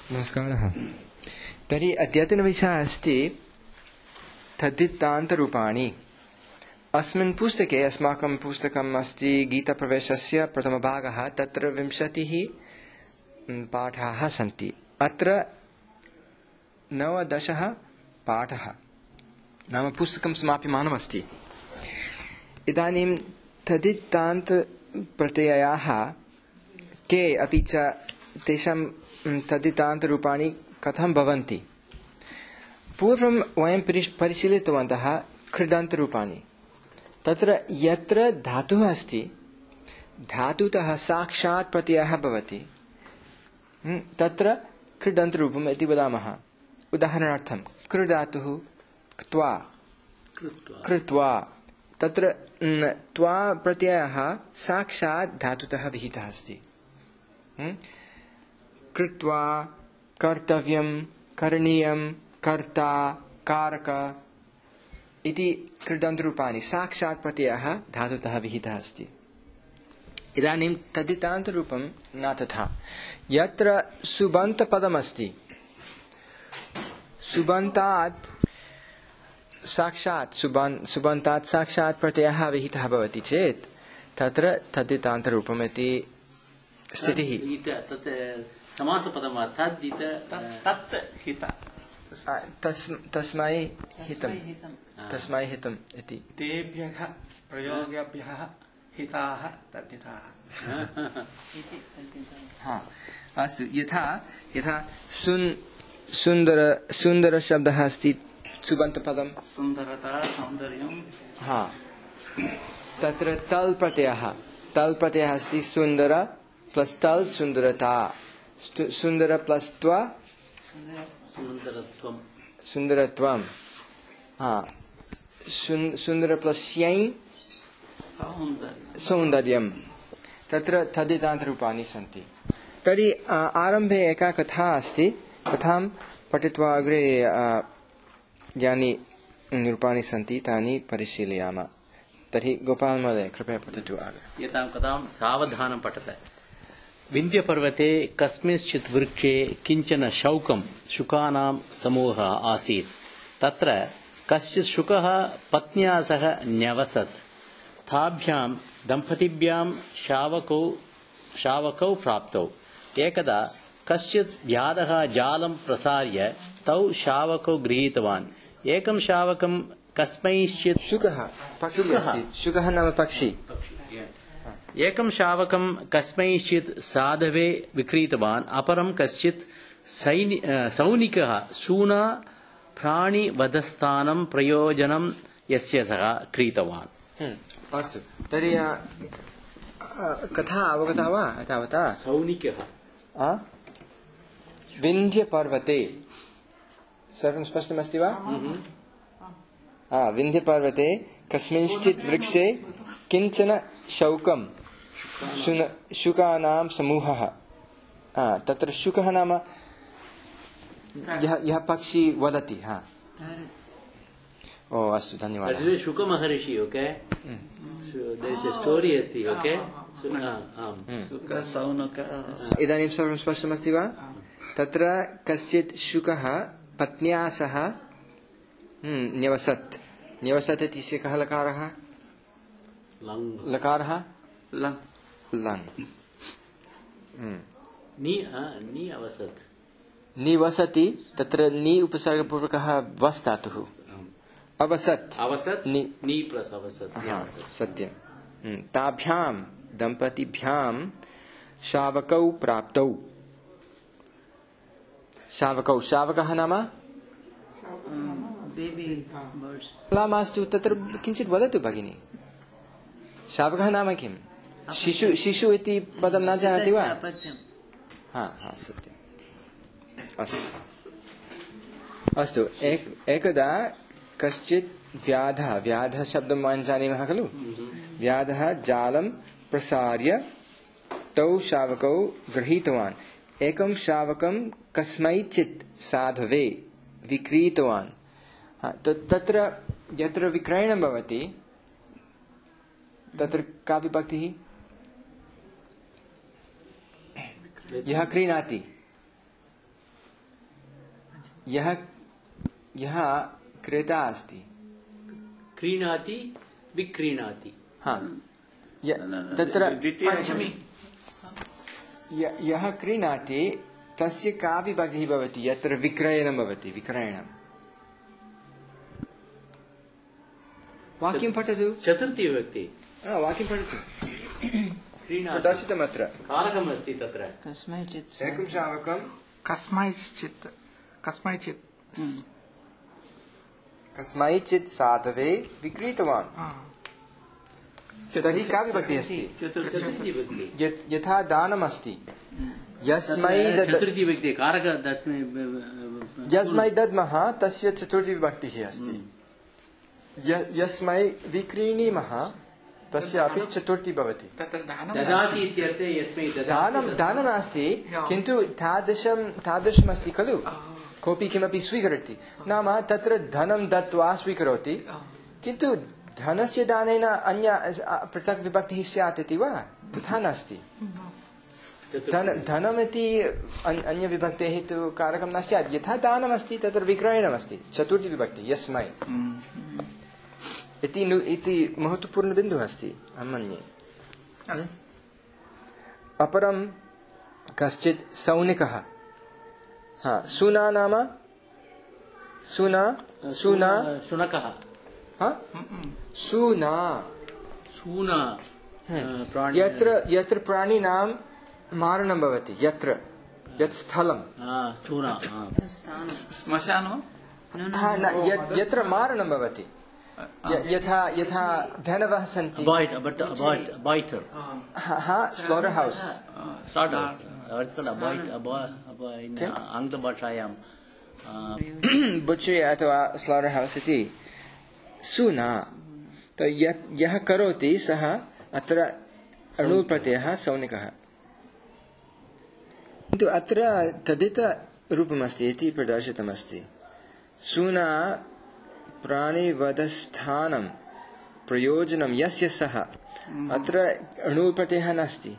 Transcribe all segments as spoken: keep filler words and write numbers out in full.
नमस्कारः। तर्हि अद्यतनविषयः अस्ति तद्धितान्तरूपाणि। अस्मिन् पुस्तके अस्माकं पुस्तकम् अस्ति गीताप्रवेशस्य प्रथमभागः। तत्र विंशतिः पाठाः सन्ति। अत्र नवदशः पाठः नाम पुस्तकं समाप्यमानमस्ति। इदानीं तद्धितान्तप्रत्ययाः के अपि च तेषां तद्धितान्तरूपाणि कथं भवन्ति। पूर्वं वयं परिशीलितवन्तः कृदन्तरूपाणि। तत्र यत्र धातुः अस्ति धातुतः साक्षात् प्रत्ययः भवति तत्र कृदन्तरूपम् इति वदामः। उदाहरणार्थं कृधातुः क्त्वा कृत्वा, तत्र त्वा प्रत्ययः साक्षात् धातुतः विहितः अस्ति। कृत्वा, कर्तव्यं, करणीयं, कर्ता, कारक इति कृदन्तरूपाणि साक्षात् प्रत्ययः धातुतः विहितः अस्ति। इदानीं तद्धितान्तरूपं न तथा। यत्र सुबन्तपदमस्ति सुबन्तात् साक्षात् सुबन् सुबन्तात् साक्षात् प्रत्ययः विहितः भवति चेत् तत्र तद्धितान्तरूपम् इति स्थितिः। समासपदं वा तद्धित तत् हित तस्मै हितं तस्मै हितम् इति तेभ्यः प्रयोगेभ्यः हिताः तद्धिताः हा अस्तु। यथा यथा सुन् सुन्दर सुन्दर शब्दः अस्ति सुबन्तपदं सुन्दरता सौन्दर्यं। हा तत्र तल् प्रत्ययः तल् प्रत्ययः अस्ति सुन्दर प्लस् तल् सुन्दरता। सुन्दर प्लस् त्वा सुन्दरत्वं सुन्दरत्वं। हा सुन्दर प्लस् यै सौन्दर्यं। तत्र तद्धितान्तरूपाणि सन्ति। तर्हि आरम्भे एका कथा अस्ति। कथां पठित्वा अग्रे यानि रूपाणि सन्ति तानि परिशीलयामः। तर्हि गोपाल महोदय कृपया पठतु अग्रे। एतां कथां सावधानं पठत। विन्ध्यपर्वते कस्मिंश्चित् वृक्षे किञ्चन शौकं शुकानां समूहः आसीत्। तत्र कश्चित् शुकः पत्न्या सह न्यवसत्। ताभ्यां दम्पतिभ्यां शावकौ शावकौ प्राप्तौ। एकदा कश्चित् व्याधः जालं प्रसार्य तौ शावकौ गृहीतवान्। एकं शावकं कस्मैश्चित् शुकः पक्षी अस्ति। शुकः नाम पक्षी। एकं शावकं कस्मैश्चित् साधवे विक्रीतवान्। अपरं कश्चित् सौनिकः सूना प्राणिवधस्थानं प्रयोजनं यस्य सः क्रीतवान्। अस्तु। तर्हि कथा अवगता वा तावता? सौनिकः विन्ध्यपर्वते सर्वं स्पष्टमस्ति वा? विन्ध्यपर्वते कस्मिंश्चित् वृक्षे किञ्चन शौकं शुकानां समूहः। तत्र शुकः नाम यः यः पक्षी वदति। हा ओ अस्तु, धन्यवादः। शुकमहर्षि ओके स्टोरी अस्ति ओके। इदानीं सर्वं स्पष्टमस्ति वा? तत्र कश्चित् शुकः पत्न्या सह न्यवसत्। न्यवसत् इति कः लकारः? लकारः लङ् लङ्। नि अवसत् निवसति। तत्र नि उपसर्गपूर्वकः वस् धातुः। अवसत् अवसत् नि नि प्लस् अवसत्। सत्यं। ताभ्यां दम्पतिभ्यां शावकौ प्राप्तौ। शावकौ शावकः नाम मास्तु। तत्र किञ्चित् वदतु भगिनी। शावकः नाम किं? शिशु शिशु इति पदं न जानाति वा? हा हा सत्यम्। अस्तु अस्तु। एक एकदा कश्चित् व्याधः व्याधः शब्दं वयं जानीमः खलु। व्याधः जालं प्रसार्य तौ शावकौ गृहीतवान्। एकं शावकं कस्मैचित् साधवे विक्रीतवान्। तत्र यत्र विक्रयणं भवति तत्र का विभक्तिः? यः क्रीणाति यः यः क्रेता अस्ति क्रीणाति विक्रीणाति हा य- तत्र द्वितीय पञ्चमी य- यः क्रीणाति तस्य का विभक्तिः भवति यत्र विक्रयणं भवति विक्रयणं वाक्यं पठतु चतुर्थी विभक्ति हा, वाक्यं पठतु क्रीणाति प्रदर्शितमत्र कारकमस्ति तत्र कस्मैचित् एकं शावकं कस्मैचित् कस्मैचित् कस्मैचित् साधवे विक्रीतवान् तर्हि का विभक्तिः अस्ति चतुर्थी चतुर्थी विभक्ति य- यथा दानमस्ति यस्मै तत्र दद चतुर्थी विभक्ति कारक दस्मै यस्मै दद्मः तस्य चतुर्थी विभक्तिः अस्ति य- यस्मै विक्रीणीमः तस्यापि चतुर्थी भवति तत्र दानं ददाति इत्यर्थे यस्मै ददाति दानं तस्मै- दानं नास्ति किन्तु तादृशं तादृशमस्ति खलु कोऽपि किमपि स्वीकरोति नाम तत्र धनं दत्त्वा स्वीकरोति किन्तु धनस्य दानेन अन्य पृथक् विभक्तिः स्यात् इति वा तथा नास्ति चतुर्थी धन धनमिति अन्- अन्यविभक्तेः तु कारकं न स्यात् यथा दानमस्ति तत्र विक्रयणमस्ति चतुर्थी विभक्तिः यस्मै इति नु इति महत्वपूर्णबिन्दुः अस्ति अहं मन्ये अपरं कश्चित् सौनिकः हा सुना नाम सुना सुना शुनकः हा सुना शूना प्राणी यत्र यत्र प्राणिनां मारणं भवति यत्र यत् स्थलं हा, स्थूना हा। श्मशानो हा, न, यत्- यत्र मारणं भवति य- यथा यथा धनवः सन्ति Abide, but abide, abiter. हा, हा slaughter house Slaughterhouse. Uh, it's called abide, abide, abide in किम्? uh, आङ्ग्लभाषायां uh, बुच्चरी अथवा स्लोटर हाउस इति सुना तो यत् यः करोति सः अत्र अणुप्रत्ययः सौनिकः किन्तु अत्र तदितरूपमस्ति इति प्रदर्शितमस्ति सुना प्राणिवधस्थानं प्रयोजनं यस्य सः अत्र अणुप्रत्ययः नास्ति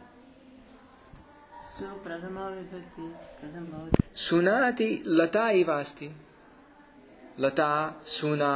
प्रथमा विभक्ति कथं भवति सुना इति लता एव अस्ति लता सुना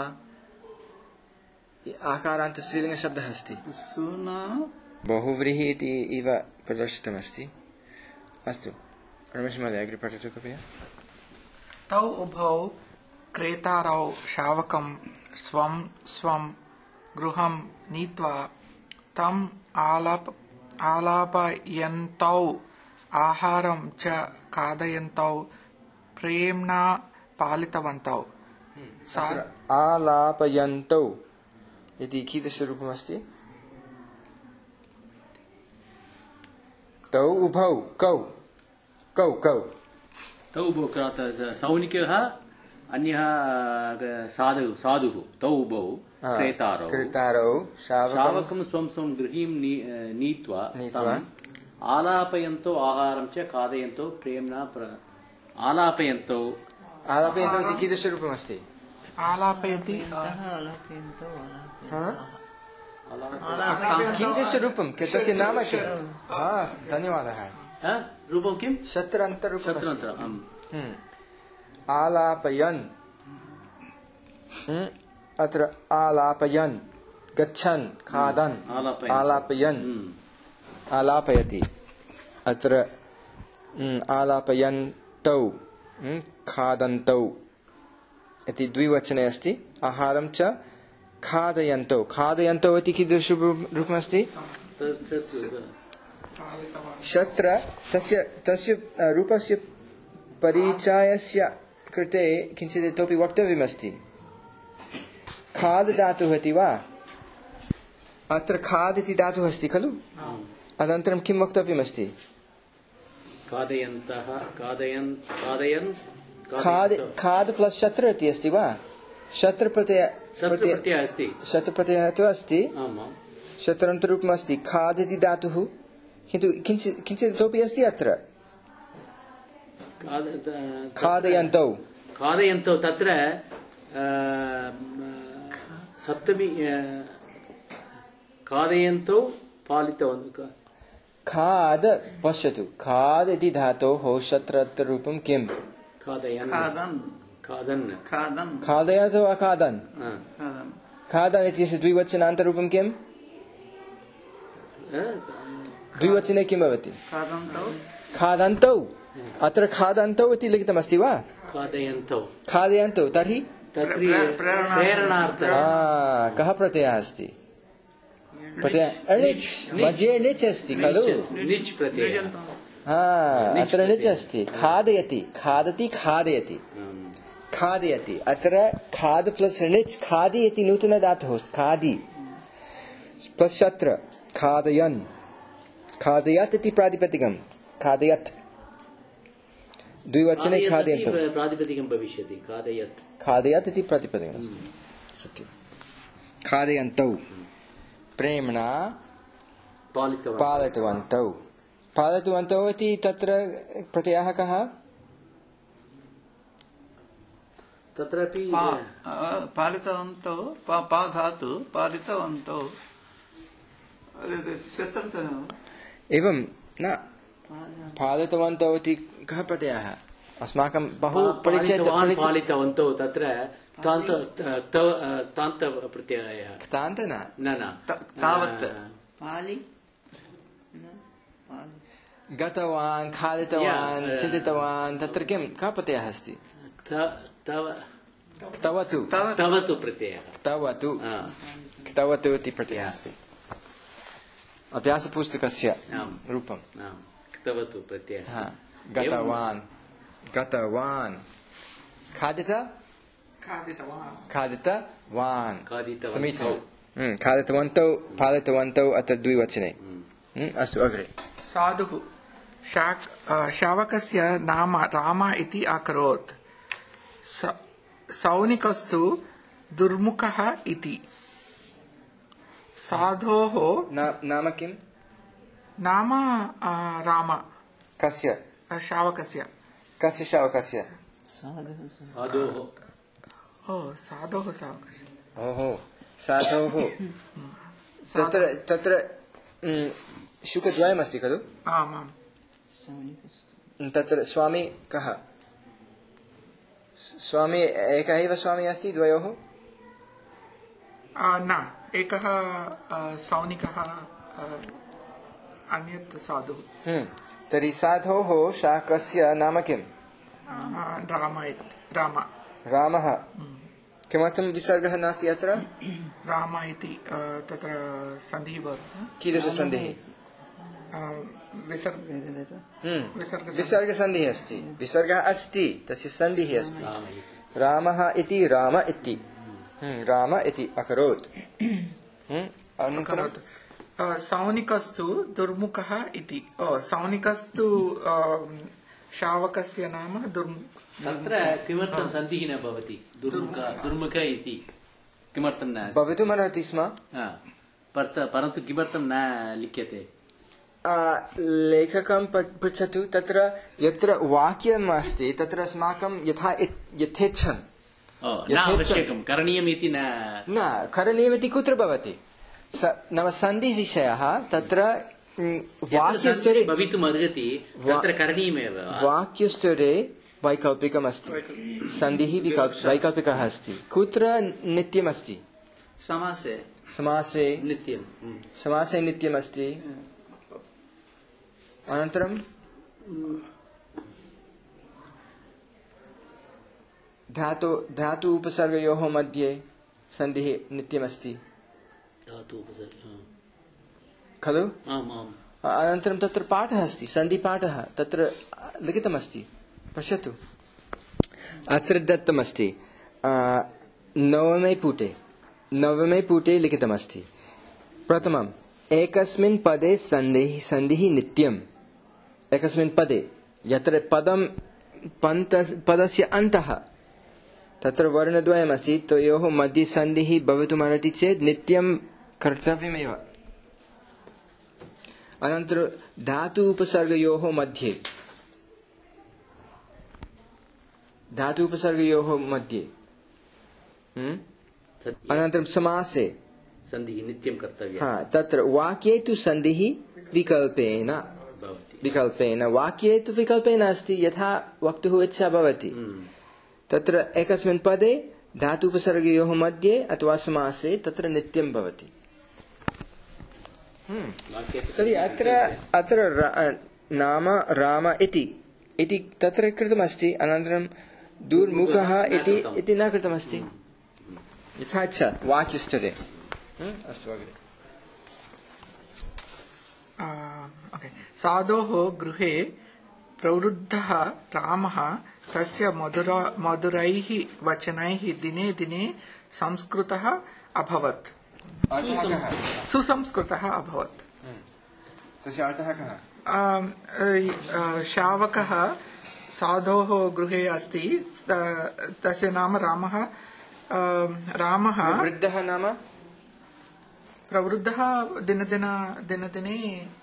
आकारान्त स्त्रीलिङ्गशब्दः अस्ति सुना बहुव्रीहि इति इव प्रदर्शितमस्ति अस्तु रमेश महोदय अग्रे पठतु कृपया तौ उभौ क्रेतारौ शावकं स्वं स्वं गृहं नीत्वा तम् आलाप आलापयन्तौ आहारं च खादयन्तौ प्रेम्णा पालितवन्तौ सा अत्र आलापयन्तौ इति कीदृशरूपमस्ति तौ उभौ कौ कौ कौ तौ उभौ क्रात- सौनिकः अन्यः uh, साधुः साधुः तौ उभौ हा, क्रेतारौ क्रेतारौ शावकं शावकं स्वं स्वं गृहीं नी- uh, नीत्वा नीत्वा तं आलापयन्तौ आहारं च खादयन्तौ प्रेम्णा प्र- आलापयन्तौ आलापयन्तौ इति कीदृशरूपमस्ति आलापयति अतः आलापयन्तौ हा? आलापयन्तौ कीदृशरूपं तस्य नाम किं हा धन्यवादः हा? रूपं किं शत्रान्तरूपमस्ति शत्रुन्तरम् आम्। हम्म। आलापयन् हम्म। अत्र आलापयन् गच्छन् खादन् आलापयन्। आलापयन् हम्म। आलापयति अत्र हम्म, आलापयन्तौ हम्म, खादन्तौ इति द्विवचने अस्ति आहारं च खादयन्तौ खादयन्तौ इति कीदृशरूपमस्ति तत्- तत्- शत्र तस्य तस्य अ, रूपस्य परिचयस्य कृते किञ्चित् इतोपि वक्तव्यमस्ति खाद् धातुः इति वा अत्र खाद् इति धातुः अस्ति खलु अनन्तरं किं वक्तव्यमस्ति खादयन्तः खादयन् खादयन् खाद् खाद् प्लस् शत्र इति अस्ति वा शत्रप्रत्यय शत्रुप्रत्ययः अस्ति शत्रप्रत्ययः तु अस्ति आम् आम् शत्रान्तरूपम् अस्ति खाद् इति धातुः किन्तु किञ्चित् किञ्चित् इतोपि अस्ति अत्र खाद- त- खादयन्तौ खादयन्तौ तत्र अ, सप्तमी अ, खादयन्तौ पालितवन्तौ खाद् पश्यतु खाद् इति धातोः शत्रान्तरूपं किम् खादयन् खादन् खादन् खादन् खादय अथवा अखादन् खादन् खादन् इत्यस्य द्विवचनान्तरूपं किम् द्विवचने किं भवति खादन्तौ खादन्तौ अत्र खादन्तौ इति लिखितमस्ति वा खादयन्तौ खादयन्तौ तर्हि प्रेरणार्थं कः प्रत्ययः अस्ति प्रत्ययः अणिच् मध्ये णिच् अस्ति खलु निच् प्रत्ययः हा अत्र णिच् अस्ति खादयति खादति खादयति खादयति अत्र खाद प्लस णिच् खादि इति नूतनधातुः खादि पश्चात्र खादयन् खादयत् इति प्रातिपदिकं खादयत् द्विवचने खादयन्तु प्रातिपदिकं भविष्यति खादयत् खादयत् इति प्रातिपदिकम् अस्ति सत्यं खादयन्तौ प्रेम्णा पालितवन्तौ पालितवन्तौ इति तत्र प्रत्ययः कः तत्रापि पालितवन्तौ पा धातु पालितवन्तौ एवं न पालितवन्तौ इति कः प्रत्ययः अस्माकं बहु परिचय पालितवन्तौ तत्र तान्त तान्त प्रत्ययः तान्त न न न तावत् पालि गतवान् खादितवान् चिन्तितवान् तत्र किं कः प्रत्ययः अस्ति तवतु तवतु प्रत्ययः तवतु तवतु इति प्रत्ययः अस्ति अभ्यासपुस्तकस्य रूपं तवतु प्रत्ययः गतवान् गतवान् खादित खादितवान् खादितवान् खादितवन्तौ समीचीनं खादितवन्तौ पालितवन्तौ अत्र द्विवचने अस्तु अग्रे साधुः शावकस्य नाम राम इति अकरोत् सौनिकस्तु दुर्मुखः इति साधोः नाम किं नाम राम कस्य शावकस्य कस्य शावकस्य साधोः ओ साधोः शावकस्य ओहो साधोः तत्र तत्र शुकद्वयमस्ति खलु आमाम् तत्र स्वामी कः स्वामी एकः एव स्वामी अस्ति द्वयोः न एकः सौनिकः अन्यत् साधुः तर्हि साधोः शाकस्य नाम किं राम राम रामः किमर्थं विसर्गः नास्ति अत्र राम इति तत्र सन्धिः भवति कीदृशसन्धिः विसर्गसन्धिः अस्ति विसर्गः अस्ति तस्य सन्धिः अस्ति रामः इति राम इति राम इति अकरोत् अकरोत् सौनिकस्तु दुर्मुखः इति सौनिकस्तु शावकस्य नाम दुर्मुखः तत्र किमर्थं सन्धिः न भवति दुर्मुख इति किमर्थं न भवितुमर्हति स्म परन्तु किमर्थं न लिख्यते लेखकं पृच्छतु तत्र यत्र वाक्यम् अस्ति तत्र अस्माकं यथा यथेच्छन् न आवश्यकं करणीयमिति न न करणीयमिति कुत्र भवति नाम सन्धिविषयः तत्र वाक्यस्तरे भवितुमर्हति तत्र करणीयमेव वाक्यस्तरे वैकल्पिकमस्ति सन्धिः वैकल्पिकः अस्ति कुत्र नित्यमस्ति समासे समासे नित्यं समासे नित्यमस्ति अनन्तरं धातु धातु उपसर्गयोः मध्ये सन्धिः नित्यमस्ति धातु उपसर्ग खलु आम् आम् अनन्तरं तत्र पाठः अस्ति सन्धिपाठः तत्र लिखितमस्ति पश्यतु अत्र दत्तमस्ति नवमे पुटे नवमे पुटे लिखितमस्ति प्रथमम् एकस्मिन् पदे सन्धिः सन्धिः नित्यम् एकस्मिन् पदे यत्र पदं पन्त पदस्य अन्तः तत्र वर्णद्वयमस्ति तयोः मध्ये सन्धिः भवितुमर्हति चेत् नित्यं कर्तव्यमेव अनन्तरं धातु उपसर्गयोः मध्ये धातु उपसर्गयोः मध्ये अनन्तरं समासे सन्धिः नित्यं कर्तव्यः हा तत्र वाक्ये तु सन्धिः विकल्पेन विकल्पेन वाक्ये तु विकल्पेन अस्ति यथा वक्तुः इच्छा भवति तत्र एकस्मिन् पदे धातुपसर्गयोः मध्ये अथवा समासे तत्र नित्यं भवति। तर्हि अत्र अत्र नाम राम इति इति तत्र कृतमस्ति, अनन्तरं दुर्मुखः इति इति न कृतमस्ति। यथा च वाच्यश्चरे। अस्तु अग्रे। ओके। साधोः गृहे प्रवृद्धः रामः तस्य मधुर मधुरैः वचनैः दिने दिने संस्कृतः अभवत्। सुसंस्कृतः अभवत्। तस्य अर्थः कः? शावकः साधोः गृहे अस्ति, तस्य नाम रामः। रामः वृद्धः नाम प्रवृद्धः दिनदिन दिनदिने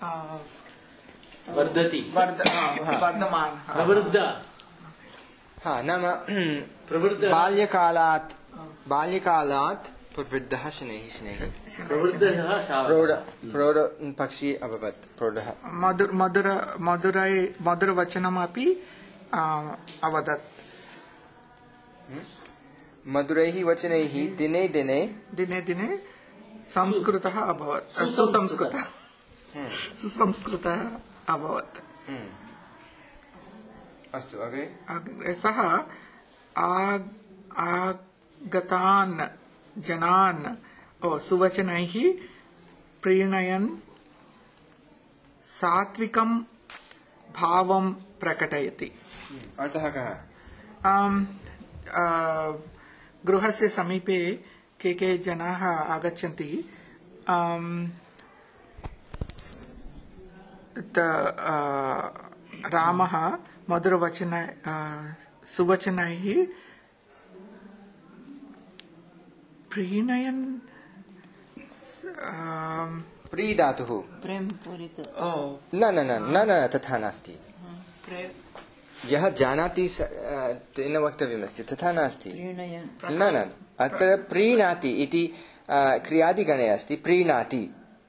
वर्धति वर्धमानः प्रवृद्ध हा नाम प्रवृद्ध बाल्यकालात् बाल्यकालात् प्रवृद्धः शनैः शनैः प्रवृद्धः प्रौढ प्रौढ पक्षी अभवत्। प्रौढः मधुर मधुर मधुरै मधुरवचनमपि अवदत्। मधुरैः वचनैः दिने दिने दिने दिने संस्कृतः अभवत्। सुसंस्कृतः सुसंस्कृतः अभवत्। अस्तु अग्रे। सः आगतान् जनान् सुवचनैः प्रीणयन् सात्विकं भावं प्रकटयति। अर्थः कः? गृहस्य समीपे के के जनाः आगच्छन्ति, रामः मधुरवचन सुवचनैः प्रीणयन् प्रीदातुः प्रेम पूरित न न न न न तथा नास्ति। यः जानाति तेन वक्तव्यमस्ति, तथा नास्ति। न न अत्र प्रीणाति इति क्रियादिगणे अस्ति। प्रीणाति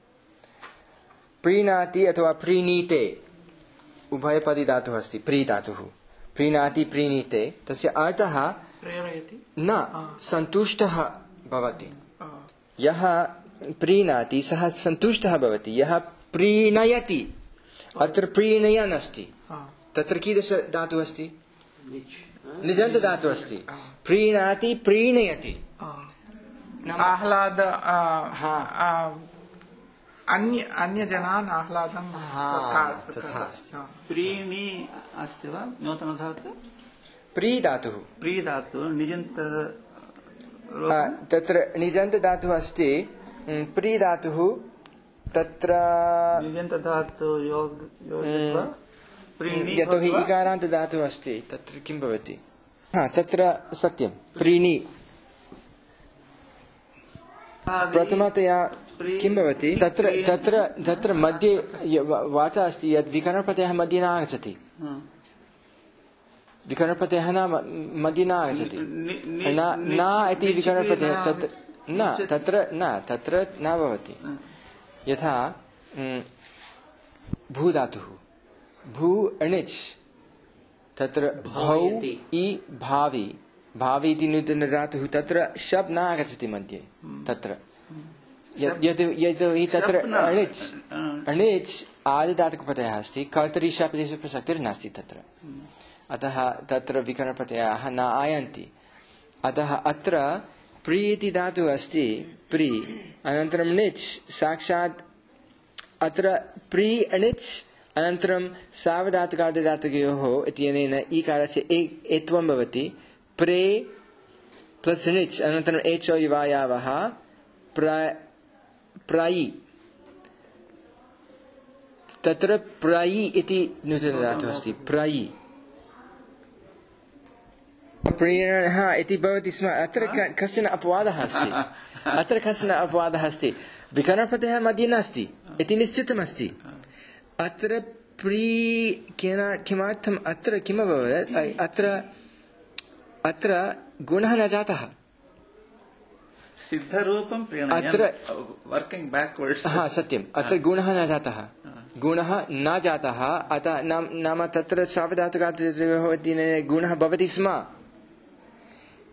प्रीणाति अथवा प्रीणीते उभयपदी धातुः अस्ति। प्रीधातुः प्रीणाति प्रीणीते, तस्य अर्थः प्रेरयति न सन्तुष्टः भवति। यः प्रीणाति सः सन्तुष्टः भवति। यः प्रीणयति, अत्र प्रीणयन् अस्ति, तत्र कीदृश धातुः अस्ति? निजन्त धातुः अस्ति। प्रीणाति प्रीणयति आह्लाद अन्य अन्य जनान् आह्लादं प्रीणि अस्ति वा नूतन धातु? प्री धातुः प्री धातु निजन्त तत्र निजन्त धातुः अस्ति। प्री धातुः तत्र निजन्त धातु योग योजयित्वा प्रीणि यतोहि इकारान्त धातुः अस्ति, तत्र किं भवति? हा तत्र सत्यं प्रीणि प्रथमतया किं भवति? तत्र तत्र तत्र मध्ये वार्ता अस्ति यत् विकरणप्रत्ययः मध्ये न आगच्छति। विकरणप्रत्ययः न मध्ये न आगच्छति। न इति विकरणप्रत्ययः तत्र न तत्र न तत्र न भवति। यथा भूधातुः भू अणिच्, तत्र भौ इ भावि भावि इति नूतन धातुः, तत्र शब् न आगच्छति मध्ये। तत्र यतोहि तत्र अणिच् अणिच् आदिदातुकप्रत्ययः अस्ति, कर्तरि शब्देषु प्रसक्तिर्नास्ति तत्र, अतः तत्र विकरणप्रत्ययाः न आयान्ति। अतः अत्र प्री इति धातुः अस्ति प्री, अनन्तरं णिच् साक्षात् अत्र प्री अणिच् अनन्तरं सावधातुकार्धधातुकयोः इत्यनेन ईकारस्य एत्वं भवति। प्रे प्लस् णिच् अनन्तरम् एचो युवायावः प्र प्रायि, तत्र प्रायि इति नूतनधातुः अस्ति। प्रायि प्रेरणः इति भवति स्म। अत्र कश्चन अपवादः अस्ति। अत्र कश्चन अपवादः अस्ति। विकरणप्रत्ययः मध्ये नास्ति इति निश्चितमस्ति। अत्र प्री केन किमर्थम् अत्र किम् अभवत्? अत्र अत्र गुणः न जातः। सिद्धरूपं अत्र वर्किंग बैकवर्ड्स। हा सत्यम्, अत्र गुणः न जातः। गुणः न जातः अतः नाम तत्र सावधातुकार्धयोः गुणः भवति स्म,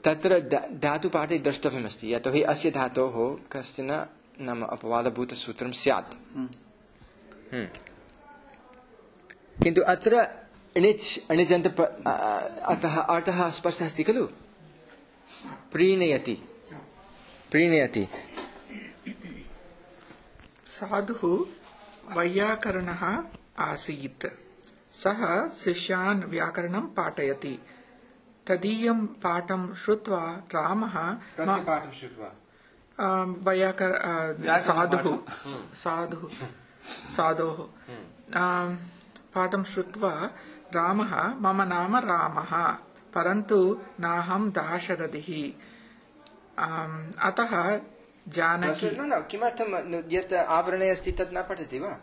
तत्र धातुपाठे द्रष्टव्यमस्ति यतोहि अस्य धातोः कश्चन नाम अपवादभूतसूत्रं स्यात् किन्तु अत्र णिच् अणिजन्त अतः अर्थः स्पष्टः अस्ति खलु प्रीणयति प्रीणयति साधुः वैयाकरणः आसीत् सः शिष्यान् व्याकरणं पाठयति तदीयं पाठं श्रुत्वा रामः कस्य पाठं श्रुत्वा वैयाकर साधुः साधुः साधोः पाठं श्रुत्वा रामः मम नाम रामः परन्तु नाहं दाशरथिः अतः जानकी किमर्थं यत् आवरणे अस्ति तत् न पठति वा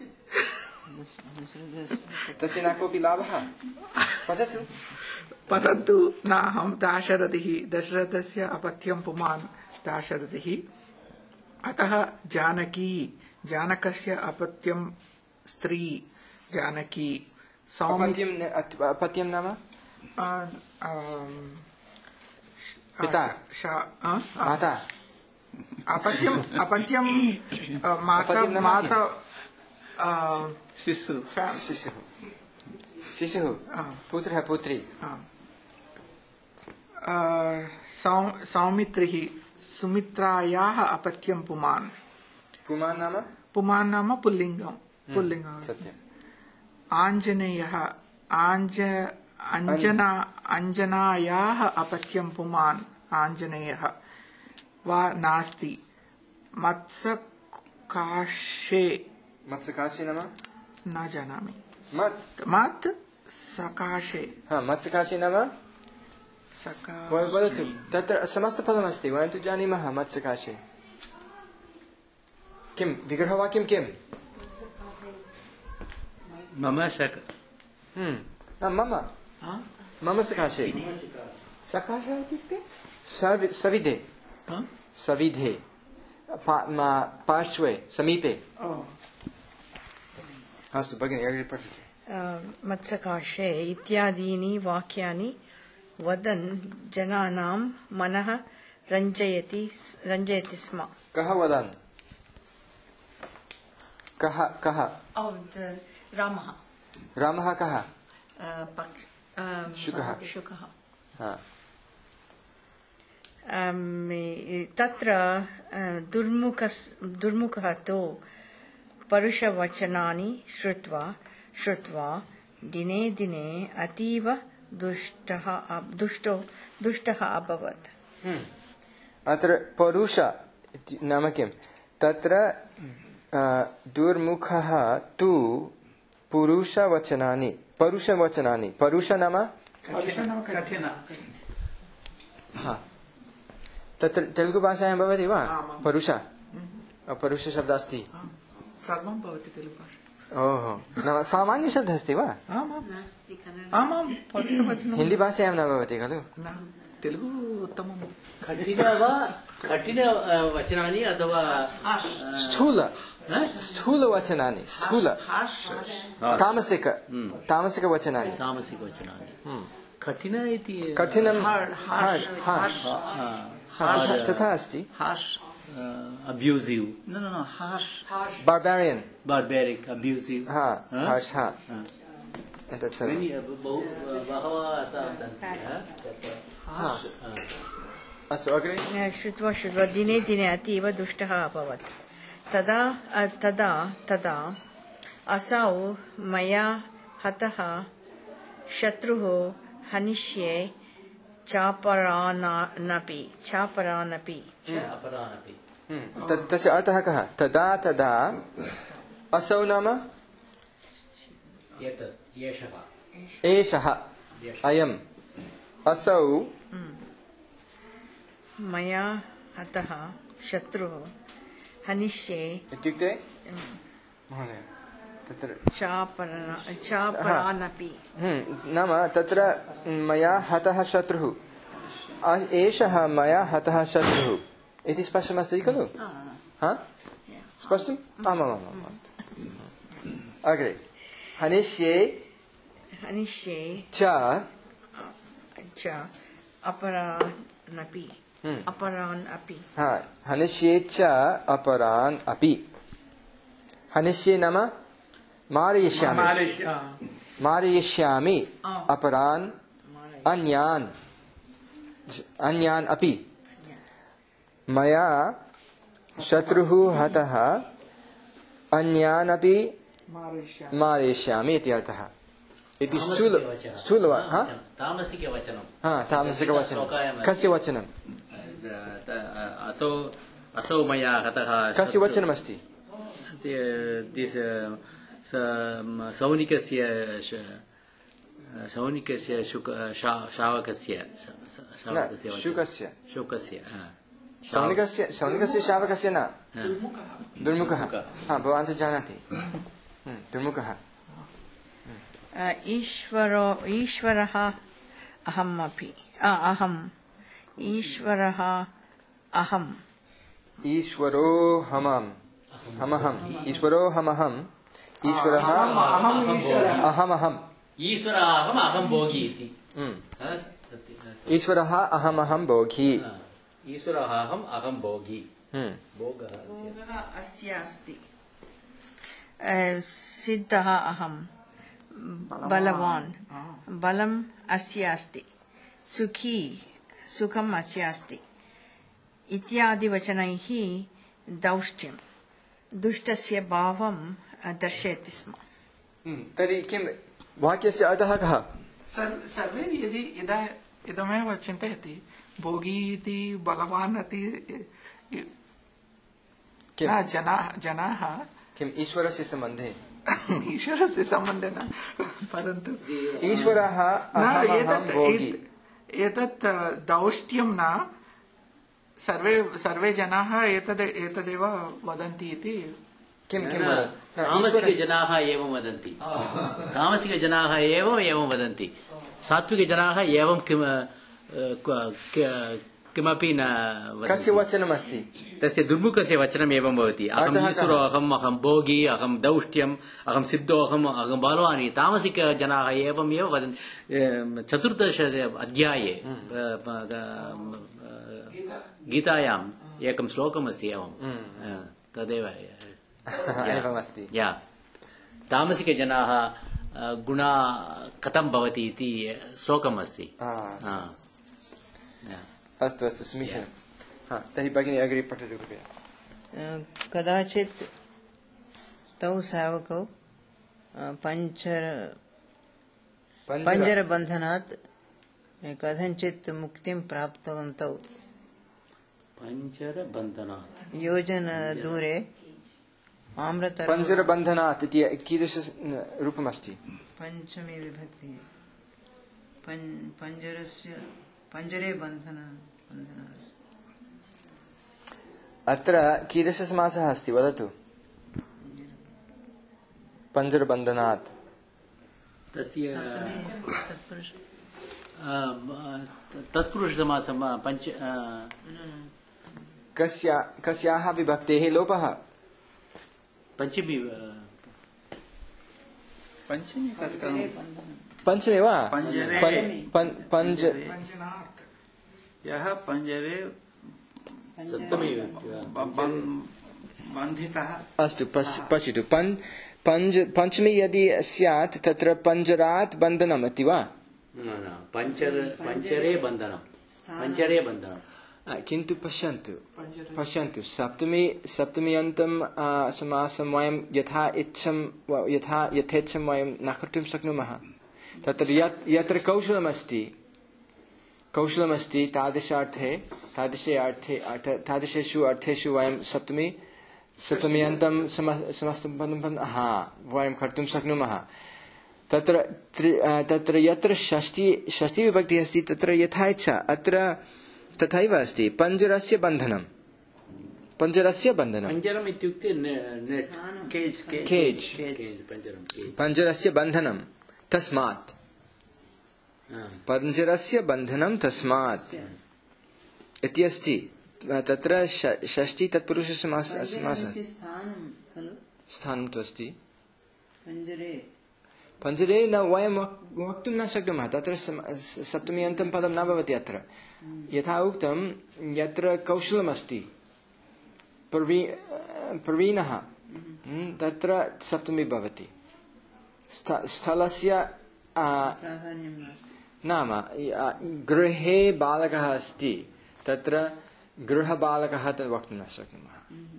तस्य न कोऽपि लाभः पठतु परन्तु नाहं दाशरथिः दशरथस्य अपत्यं पुमान् दाशरथिः अतः जानकी जानकस्य अपत्यं स्त्री जानकी अपत्यं अपत्यं नाम पिता माता अपत्यम अपत्यम माता माता शिशु शिशुः शिशुः पुत्रः पुत्री सौमित्रिः सुमित्रायाः अपत्यं पुमान् पुमान् नाम पुमान् नाम पुल्लिङ्गं पुल्लिङ्गं सत्यम् आञ्जनेयः आञ्ज अञ्जना अञ्जनायाः अपत्यं पुमान् आञ्जनेयः वा नास्ति मत्सकाशे मत्सकाशे नाम न जानामि मत् मत् सकाशे हा मत्सकाशे नाम सका वदतु तत्र समस्तपदमस्ति वयं तु जानीमः मत्सकाशे किं विग्रहवाक्यं किम् मम शक मम मम सकाशे सकाशः इत्युक्ते सविधे सविधे पार्श्वे समीपे अस्तु भगिनि अग्रे पठतु मत्सकाशे इत्यादीनि वाक्यानि वदन् जनानां मनः रञ्जयति रञ्जयति स्म कः वदन् कः कः रामः रामः कः शुकः शुकः हा तत्र दुर्मुखः दुर्मुखः तु परुषवचनानि श्रुत्वा श्रुत्वा दिने दिने अतीव दुष्टः दुष्टो दुष्टः अभवत् अत्र परुष नाम किं तत्र दुर्मुखः तु पुरुषवचनानि परुषवचनानि परुष नाम हा तत्र तेलुगुभाषायां भवति वा परुष परुषशब्दः अस्ति सर्वं भवति तेलुगुभाषा ओहो नाम सामान्यशब्दः अस्ति वा हिन्दीभाषायां न भवति खलु तेलुगु उत्तमं कठिन वा कठिन वचनानि अथवा स्थूल स्थूलवचनानि स्थूल तामसिक तामसिकवचनानि तामसिकवचनानि कठिन इति कठिनं तथा अस्ति अब्यूसिव् No, no, no, harsh. barbarian barbaric abusive हा harsh हा तत् सर्वं अस्तु अग्रे श्रुत्वा श्रुत्वा दिने दिने अतीव दुष्टः अभवत् तदा तदा तदा असौ मया हतः शत्रुः हनिष्ये चापरानपि चापरानपि चापरानपि तस्य अर्थः कः तदा तदा असौ नाम एषः अयम् असौ मया हतः शत्रुः हनिष्ये इत्युक्ते महोदय तत्र चापरानपि नाम तत्र मया हतः शत्रुः एषः मया हतः शत्रुः इति स्पष्टमस्ति खलु हा स्पष्टम् आमामाम् अस्तु अग्रे हनिष्ये हनिष्ये च च अपरा नपि अपरान् अपि हा हनिष्ये च अपरान् अपि हनिष्ये नाम मारयिष्यामि मालयिष्या मारयिष्यामि अपरान् अन्यान् अन्यान् अपि मया शत्रुः हतः अन्यान् अपि मालयिष्या मारयिष्यामि इति अर्थः इति स्थूल स्थूल हा तामसिकवचनं हा तामसिकवचनं कस्य वचनं असौ असौ मया हतः कस्य वचनमस्ति सौनिकस्य सौनिकस्य शुक शावकस्य शावकस्य शुकस्य शुकस्य सौनिकस्य सौनिकस्य शावकस्य न दुर्मुखः हा भवान् तु जानाति दुर्मुखः ईश्वरो ईश्वरः अहम् अपि अहम् ईश्वरः अहम् ईश्वरो हमम् हमहम् ईश्वरो हमहम् ईश्वरः अहमहम् ईश्वरः अहम् अहं भोगी इति ईश्वरः अहमहं भोगी ईश्वरः अहम् अहं भोगी भोगः भोगः अस्य अस्ति सिद्धः अहम् बलवान् बलम् अस्य अस्ति सुखी सुखम् अस्य अस्ति इत्यादि वचनैः दौष्ट्यं दुष्टस्य भावं दर्शयति स्म तर्हि किं वाक्यस्य अर्थः कः सर्वे यदि इदा इदमेव चिन्तयति भोगी इति बलवान् इति जनाः जनाः किम् ईश्वरस्य सम्बन्धे ईश्वरस्य सम्बन्धे न परन्तु ईश्वरः अहमहं भोगी एतत् दौष्ट्यं न सर्वे सर्वे जनाः एतद् एतदेव वदन्ति इति किं किं तामसिकजनाः एवं वदन्ति तामसिकजनाः एवम् एवं वदन्ति सात्विकजनाः एवं किमपि न कस्य वचनमस्ति तस्य दुर्मुखस्य वचनम् एवं भवति अहम् ईश्वरो अहम् अहं भोगी अहं दौष्ट्यम् अहं सिद्धो अहम् अहं बलवान् तामसिकजनाः एवम् एव वदन्ति चतुर्दश अध्याये गीतायाम् एकं श्लोकमस्ति एवं तदेव एवमस्ति या तामसिकजनाः गुणा कथं भवति इति श्लोकम् अस्ति अस्तु अस्तु समीचीनं हा तर्हि भगिनी अग्रे पठतु कृपया कदाचित् तौ सावकौ पञ्चर पञ्जरबन्धनात् कथञ्चित् मुक्तिं प्राप्तवन्तौ पञ्जरबन्धनात् योजनदूरे आम्रतरः पञ्जरबन्धनात् इति कीदृश रूपमस्ति पञ्चमी विभक्तिः पञ्जरस्य पञ्जरे बन्धन अत्र कीदृशसमासः अस्ति वदतु पञ्जरबन्धनात् तत्पुरुषसमासः पञ्च कस्या कस्याः विभक्तेः लोपः पञ्चमी पंचमी कथं पञ्चमे वा पञ्च यः पंजरे सप्तमी बन्धितः अस्तु पश्यतु पञ्च पञ्चमी यदि स्यात् तत्र पञ्जरात् बन्धनम् इति वा पञ्चरे बन्धनं पञ्चरे बन्धनं किन्तु पश्यन्तु पश्यन्तु सप्तमी सप्तम्यन्तं समासं वयं यथा इच्छं यथा यथेच्छं वयं न कर्तुं शक्नुमः तत्र यत्र कौशलमस्ति कौशलमस्ति तादृशार्थे तादृशे अर्थे तादृशेषु अर्थेषु वयं सप्तमी सप्तम्यन्तं समस्तं हा वयं कर्तुं शक्नुमः तत्र तत्र यत्र षष्ठी षष्ठीविभक्तिः अस्ति तत्र यथा इच्छा अत्र तथैव अस्ति पञ्जरस्य बन्धनं पञ्जरस्य बन्धनं पञ्जरम् इत्युक्ते केज् केज् पञ्जरस्य बन्धनं तस्मात् पञ्जरस्य बन्धनं तस्मात् इति अस्ति तत्र षष्ठी तत्पुरुषसमासः स्थानं तु अस्ति पञ्जरे न वयं वक्तुं न शक्नुमः तत्र सप्तम्यन्तं पदं न भवति अत्र यथा उक्तं यत्र कौशलमस्ति प्रवी प्रवीणः तत्र सप्तमी भवति स्थलस्य नाम गृहे बालकः अस्ति तत्र गृहबालकः तद् वक्तुं न शक्नुमः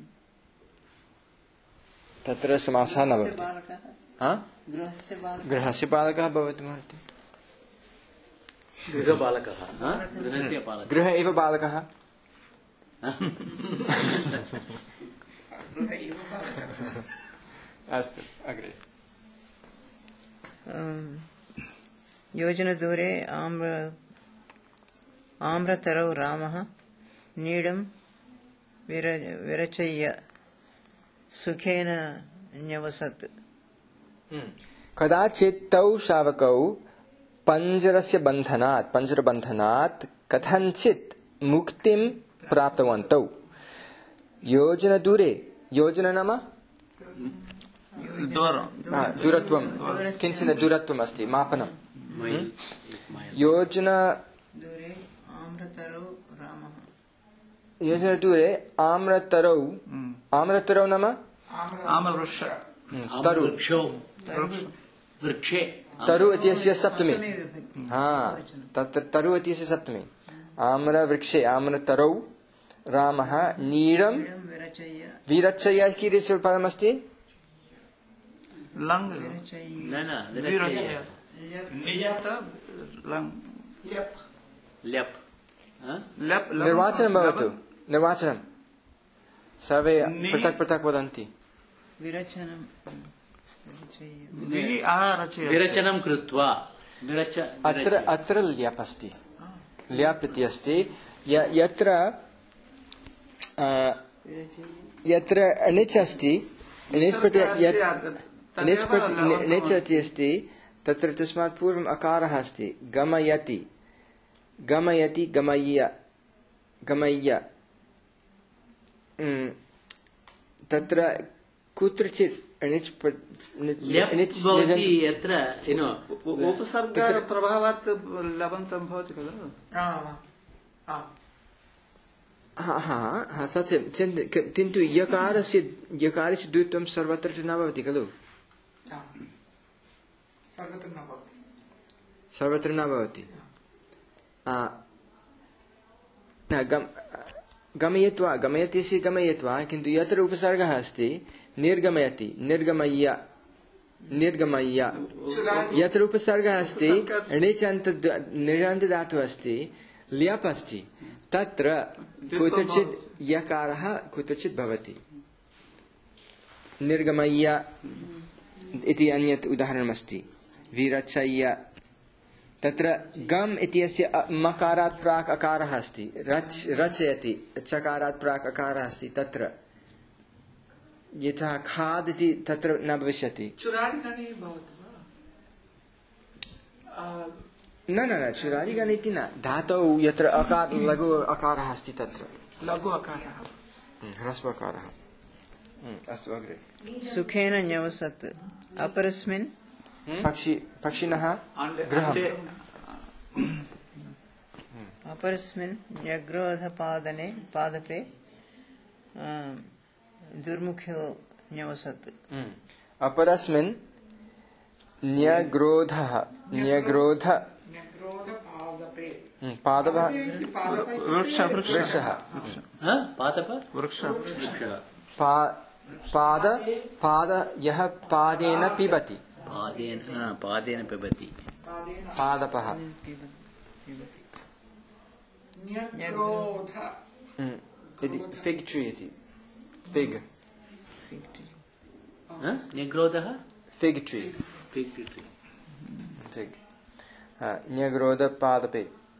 तत्र समासः न भवति गृहस्य बालकः भवितुमर्हति गृहबालकः गृहस्य बालकः गृह एव बालकः अस्तु अग्रे योजनदूरे आम्र आम्रतरौ रामः नीडं विर विरचय्य सुखेन न्यवसत् कदाचित् तौ शावकौ पञ्जरस्य बन्धनात् पञ्जरबन्धनात् कथञ्चित् मुक्तिं प्राप्तवन्तौ योजनदूरे योजना नाम दूरत्वं किञ्चन दूरत्वम् अस्ति मापनं योजना दूरे आम्रतरौ रामः योजनदूरे आम्रतरौ आम्रतरौ नाम आम्रवृक्ष तरु वृक्षे तरु इत्यस्य सप्तमी हा तत्र तरु इत्यस्य सप्तमी आम्रवृक्षे आम्रतरौ रामः नीडं विरचय्य विरचय्य कीदृशं पदमस्ति लङ् न न विरचय नियत लङ् ल्यप् लप् निर्वाचनं भवतु निर्वाचनं सर्वे पृथक् पृथक् वदन्ति विरचनं विरचनं कृत्वा विरच अत्र अत्र ल्यप् अस्ति ल्यप् इति अस्ति यत्र यत्र णिच् अस्ति णिच् प्रति णिच् इति अस्ति तत्र तस्मात् पूर्वम् अकारः अस्ति गमयति गमयति गमय्य गमय्य तत्र कुत्रचित् णिच् भवति यत्र उपसर्गप्रभावात् लबन्तं भवति खलु हा हा सत्यं किन्तु यकारस्य यकारस्य द्वित्वं सर्वत्र न भवति खलु सर्वत्र न भवति गमयित्वा गमयति इति गमयित्वा किन्तु यत्र उपसर्गः अस्ति निर्गमयति निर्गमय्य निर्गमय्य यत्र उपसर्गः अस्ति णिचन्त णिजन्त धातुः अस्ति ल्यप् अस्ति तत्र कुत्रचित् यकारः कुत्रचित् भवति निर्गमय्य इति अन्यत् उदाहरणमस्ति विरचय्य तत्र गम् इत्यस्य मकारात् प्राक् अकारः अस्ति रच् रचयति चकारात् प्राक् अकारः अस्ति तत्र यथा खाद् इति तत्र न भविष्यति न न न चुरादिगण इति न धातौ यत्र अकार लघु अकारः अस्ति तत्र लघु अकारः ह्रस्व अकारः अस्तु अग्रे सुखेन न्यवसत् अपरस्मिन् पक्षि पक्षिणः गृहम् अपरस्मिन् न्यग्रोधपादने पादपे दुर्मुखो न्यवसत् अपरस्मिन् न्यग्रोधः न्यग्रोध पादपः वृक्षः पाद पाद यः पादेन पिबति पादेन पादेन पिबति पादपः इति फिग् ट्री इति फिग् न्यग्रोधः फिग् ट्री फिग् ट्री फिग् न्यग्रोधपादपे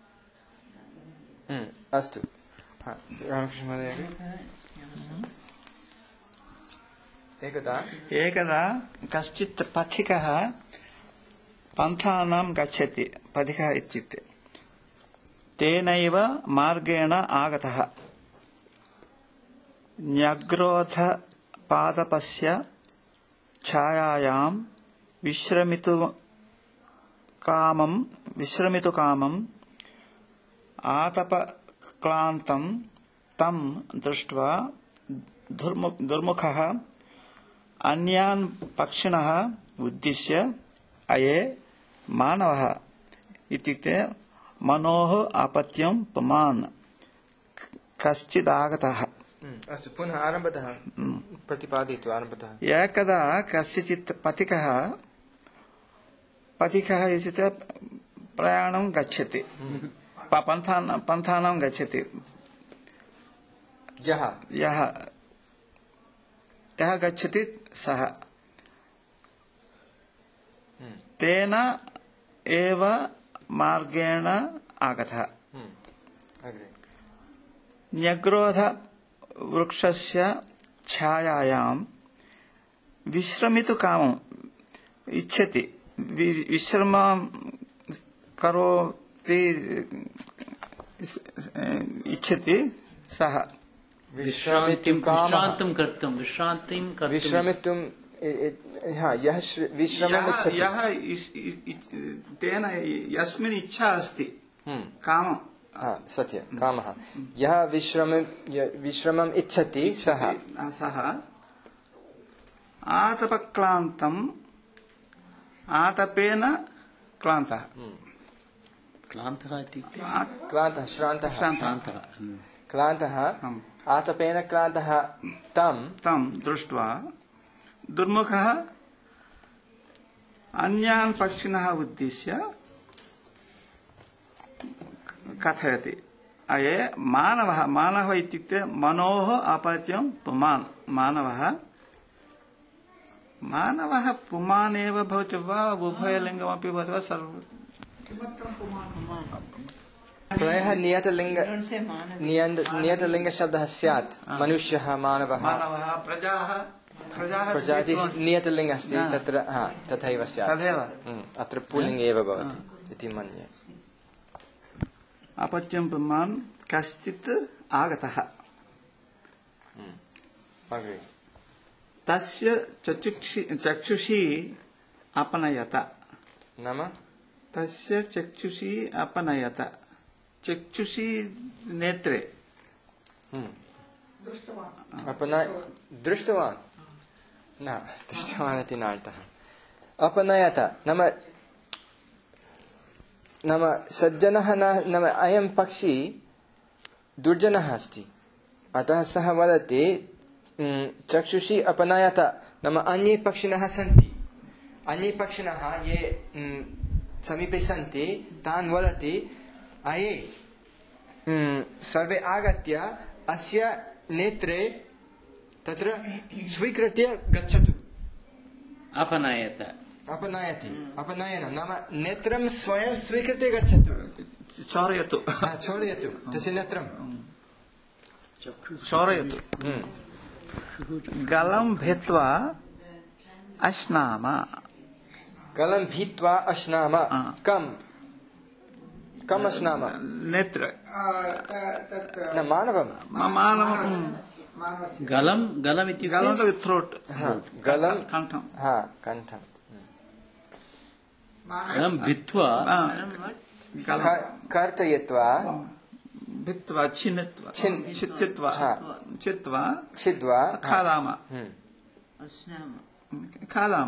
अस्तु रामकृष्ण महोदय एकदा एकदा कश्चित् पथिकः पन्थानां गच्छति पथिकः इत्युक्ते तेनैव मार्गेण आगतः न्यग्रोधपादपस्य छायायां विश्रमितु कामं विश्रमितु कामम् आतपक्लान्तं तं दृष्ट्वा दुर्मुखः अन्यान् पक्षिणः उद्दिश्य अये मानवः इत्युक्ते मनोः आपत्यं पुमान् कश्चिदागतः। अस्तु, पुनः आरम्भतः प्रतिपादयतु। आरम्भतः एकदा कस्यचित् पथिकः पथिकः इत्युक्ते प्रयाणं गच्छति, पन्थानां पन्थानां गच्छति। यः यः यः गच्छति सः तेन एव मार्गेण आगतः। अग्रे न्यग्रोध वृक्षस्य छायायां विश्रमितु कामम् इच्छति, विश्रमं करोति इच्छति सः। विश्रान्तिं विश्रान्तं कर्तुं विश्रान्तिं कर्तुं विश्रमितुं हा यः विश्रमम् इच्छति, यः तेन यस्मिन् इच्छा अस्ति कामं हा सत्य कामः, यः विश्रम विश्रमम् इच्छति सः सः आतपक्लान्तम् आतपेन क्लान्तः। क्लान्तः इत्युक्ते क्लान्तः श्रान्तः श्रान्तः क्लान्तः आतपेन क्लान्तः तं तं दृष्ट्वा दुर्मुखः अन्यान् पक्षिणः उद्दिश्य कथयति अये मानवः। मानवः इत्युक्ते मनोः आपत्यं पुमान्। मानवः मानवः पुमान् एव भवति वा उभयलिङ्गमपि भवति वा? सर्व प्रायः नियतलिङ्ग नियतलिङ्गशब्दः स्यात्। मनुष्यः मानवः मानवः प्रजाः प्रजाः प्रजा इति नियतलिङ्गः अस्ति, तत्र हा तथैव स्यात्। तदेव अत्र पुल्लिङ्गे एव भवति इति मन्ये। अपत्यं पुमान् कश्चित् आगतः अग्रे तस्य चक्षुषि चक्षुषी अपनयत। नाम तस्य चक्षुषी अपनयत, चक्षुषी नेत्रे अपना दृष्टवान् न दृष्टवान् इति नार्थः। अपनयत नाम नाम सज्जनः न, नाम अयं पक्षी दुर्जनः अस्ति, अतः सः वदति चक्षुषी अपनयत, नाम अन्ये पक्षिणः सन्ति, अन्ये पक्षिणः ये समीपे सन्ति तान् वदति अये सर्वे आगत्य अस्य नेत्रे तत्र स्वीकृत्य गच्छतु। अपनयत अपनयति अपनयनं नाम नेत्रं स्वयं स्वीकृत्य गच्छतु, चोरयतु चोरयतु तस्य नेत्रं चोरयतु। गलं भित्वा अश्नाम। गलं भीत्वा अश्नाम। कम् कम् अश्नाम? नेत्र न मानवं मानवं गलं गलम् इत्युक्ते गलं थ्रोट् गलं कण्ठं हा कण्ठं गलं भित्त्वा कर्तयित्वा भित्त्वा छिन्त्वा छित्त्वा छित्त्वा छिद्वा खादाम अस्नाम खादाम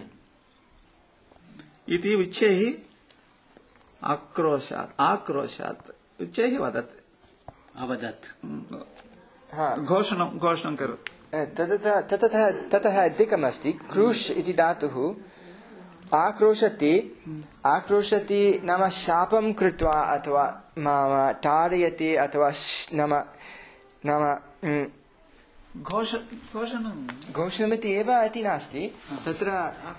इति उच्चैः आक्रोशात् आक्रोशात् उच्चैः वदत् अवदत् घोषणं घोषणं करोति। ततः ततः ततः अधिकमस्ति क्रूश् इति धातुः। आक्रोशति आक्रोशति नाम शापं कृत्वा अथवा ताडयति अथवा नाम नाम घोषणं घोषणमिति एव इति नास्ति, तत्र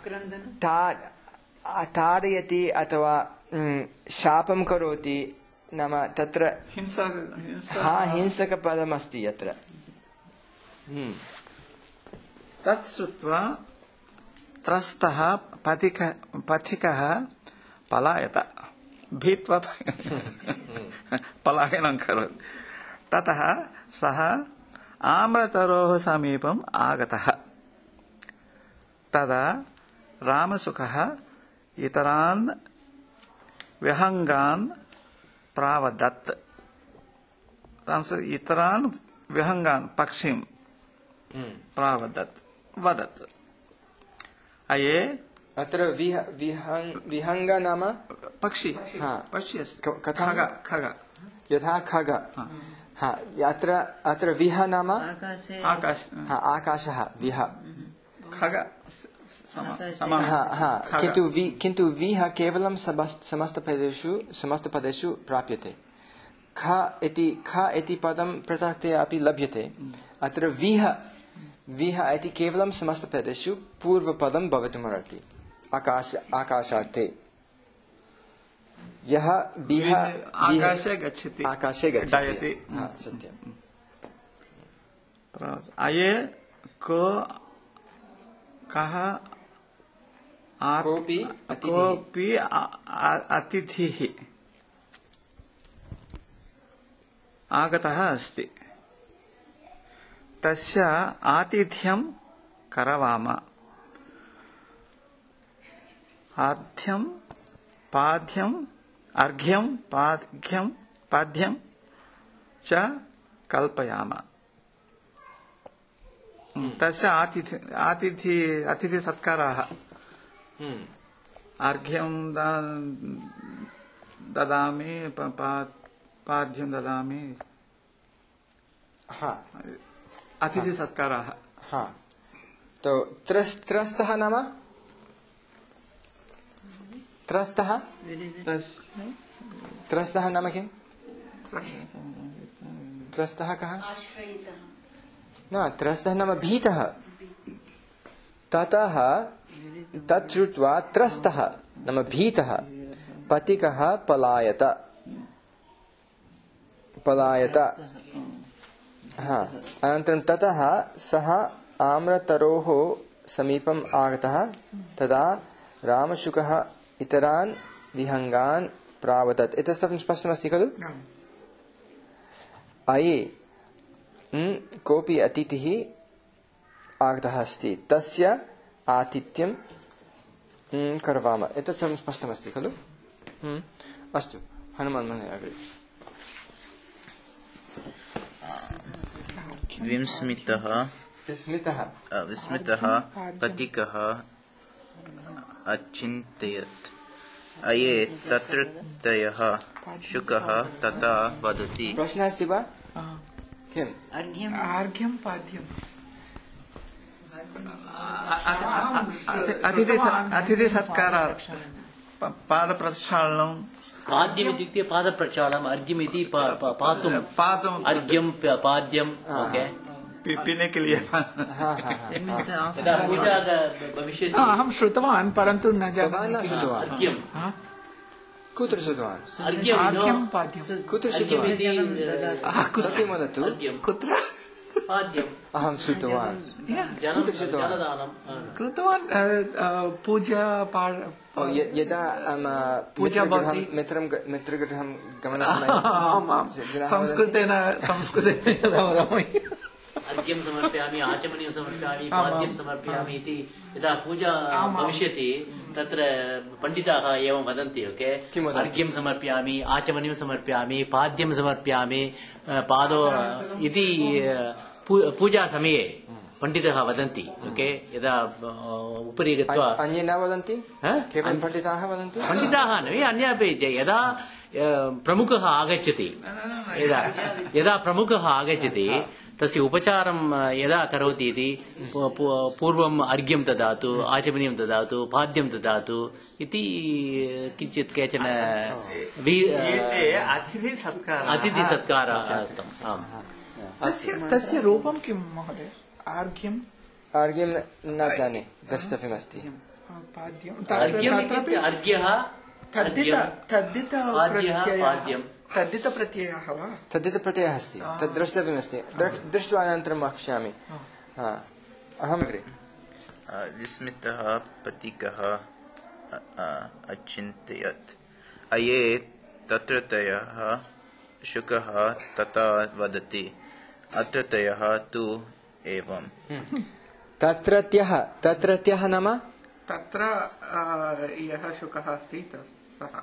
ताडयति अथवा शापं करोति, नाम तत्र हिंसा हा हिंसकपदमस्ति यत्र। तत् श्रुत्वा त्रस्तः पथिक पथिकः पलायत, भीत्वा पलायनं करोति। ततः सः आम्रतरोः समीपम् आगतः। तदा रामसुखः इतरान् विहंगान् प्रावदत् रामसुख इतरान् विहंगान् पक्षिं प्रावदत् वदत् अये अत्र विह विहंग विहंग नाम पक्षी हा पक्षी अस्ति क- कथं खग खग यथा खग हा अत्र अत्र विह नाम आकाशे आकाश हा आकाशः विह खग आकाशे। समानं हा हा खग। किन्तु वि किन्तु विह केवलं समस्त समस्तपदेषु समस्तपदेषु प्राप्यते ख इति ख इति पदं पृथक्तया अपि लभ्यते अत्र विह विह इति केवलं समस्तपदेषु पूर्वपदं भवितुमर्हति आकाश आकाशार्थे यः विह आकाशे गच्छति आकाशे गच्छति जायते हा सत्यम् अये को कः आ- कोऽपि अतिथिः। कोऽपि आ- आ- अतिथिः आगतः अस्ति तस्य आतिथ्यं करवाम आद्यं पाद्यं अर्घ्यं पाद्यं पाद्यं च कल्पयाम तस्य आतिथि आतिथि अतिथि सत्काराः अर्घ्यं दा- ददामि प- पा- पाद्यं ददामि हा अतिथि सत्काराः हा तो त्रस् त्रस्तः नाम त्रस्तः तस्य त्रस्तः नाम किम् त्रस्तः कः न त्रस्तः नाम भीतः ततः तत् श्रुत्वा त्रस्तः नाम भीतः पथिकः पलायत पलायत हा अनन्तरं ततः सः आम्रतरोः समीपम् आगतः तदा रामशुकः इतरान् विहंगान् प्रावदत् एतत् स्पष्टमस्ति खलु अये हम्म, कोऽपि अतिथिः आगतः अस्ति तस्य आतिथ्यं हम्म, करवाम एतत् सर्वं स्पष्टमस्ति खलु हम्म, अस्तु हनुमान् महोदय अग्रे विस्मितः विस्मितः विस्मितः पथिकः अचिन्तयत् अये तत्रत्यः शुकः तथा वदति प्रश्नः अस्ति वा किम् अर्घ्यम् आर्घ्यं पाद्यं अतिथि अतिथि सत्काराः प- पादप्रक्षालनं पाद्यम् इत्युक्ते पादप्रक्षालनम् अर्घ्यम् इति पा- पा- पातुम् पादं अर्घ्यं प- पाद्यम् ओके पी- पीने के लिए हा हा हा That means after यदा पूजा ग- भविष्यति हा, अहं श्रुतवान् परन्तु न भवान् न जानामि श्रुतवान् अर्घ्यम् हा? कुत्र श्रुतवान् अर्घ्यम् आर्घ्यं नो? पाद्यं कुत्र अर्घ्यम् श्रुतवान् इति सत्यं वदतु अर्घ्यं कुत्र पाद्यं अहं श्रुतवान् जलं कुत्र श्रुतवान्? जलदानं कृतवान् अ, अ, पूजा पा- ओ, य- यदा अम, पूजा मित्रगृहं भवति। मित्रं ग- मित्रगृहं गमनसमये आम्, आम्। ज- जनाः संस्कृतेन संस्कृतेन यदा वदामि अर्घ्यं समर्पयामि आचमनीयं समर्पयामि आम्, आम्। पाद्यं समर्पयामि इति यदा पूजा आम्, आम्। भविष्यति तत्र पण्डिताः एवं वदन्ति ओके किं वदन्ति? अर्घ्यं समर्पयामि आचमनीयं समर्पयामि पाद्यं समर्पयामि अ, पादो इति अ, पू- पूजासमये पण्डितः वदन्ति ओके यदा अ, उपरि गत्वा अ- अन्ये न वदन्ति ह? केवलं पण्डिताः वदन्ति पण्डिताः न अन्यापि च- यदा अ, प्रमुखः आगच्छति यदा यदा प्रमुखः आगच्छति तस्य उपचारं अ, यदा करोति इति पू- पू- पूर्वम् अर्घ्यं ददातु आचमनीयं ददातु पाद्यं ददातु इति किञ्चित् केचन वि- अ, एते अतिथि सत्कारः अतिथिसत्कारः आस्तम् आम् तस्य तस्य रूपं किं महोदय आर्घ्यं अर्घ्यं न- न जाने द्रष्टव्यमस्ति पाद्यं अर्घ्यम् तत्रापि इत्युक्ते अर्घ्यः तद्दित अर्घ्यं, तद्दित पाद्यः प्रत्ययः पाद्यं तद्दितप्रत्ययः वा तद्धित प्रत्ययः अस्ति तद् द्रष्टव्यमस्ति द्र- दृष्ट्वा अनन्तरं वक्ष्यामि हा अहम् अग्रे विस्मितः पथिकः अ- अ- अचिन्तयत् अये तत्रत्यः शुकः तथा वदति अत्रत्यः तु एवम् तत्रत्यः तत्रत्यः नाम तत्र यः शुकः अस्ति सः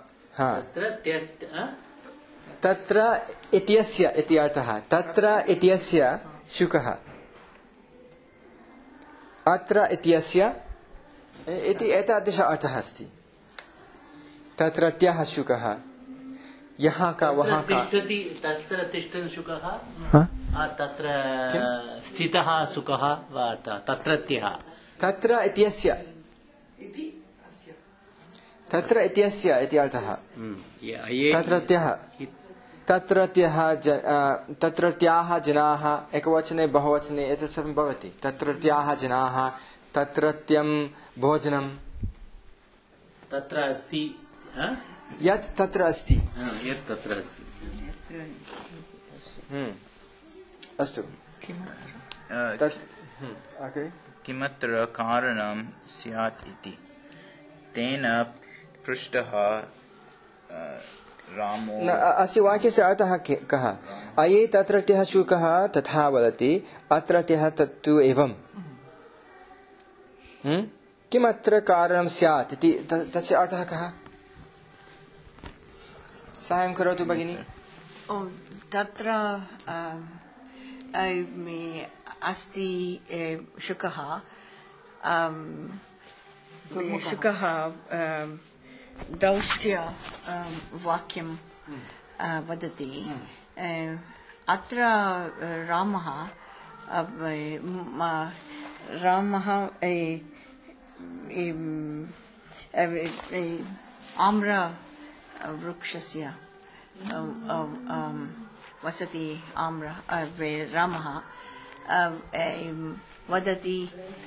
तत्र इत्यस्य इति अर्थः तत्र इत्यस्य शुकः अत्र इत्यस्य इति एतादृश अर्थः अस्ति तत्रत्यः शुकः यहाँ का वहाँ का तत्र तिष्ठन् शुकः तत्र स्थितः सुखः वा तत्रत्यः तत्र इत्यस्य तत्र इत्यस्य इति अर्थः तत्रत्यः तत्रत्यः तत्रत्याः जनाः एकवचने बहुवचने एतत् सर्वं भवति तत्रत्याः जनाः तत्रत्यं भोजनं तत्र अस्ति यत् तत्र अस्ति यत् तत्र अस्ति अस्तु किमत्र कारणं स्यात् इति तेन पृष्टः रामो अस्य वाक्यस्य अर्थः कः अये तत्रत्यः शुकः तथा वदति अत्रत्यः तत्तु एवं किमत्र कारणं स्यात् इति तस्य अर्थः कः साहाय्यं करोतु भगिनी तत्र अस्ति शुकः शुकः दौष्ट्य वाक्यं वदति अत्र रामः रामः आम्रवृक्षस्य वसति आम्र रामः वदति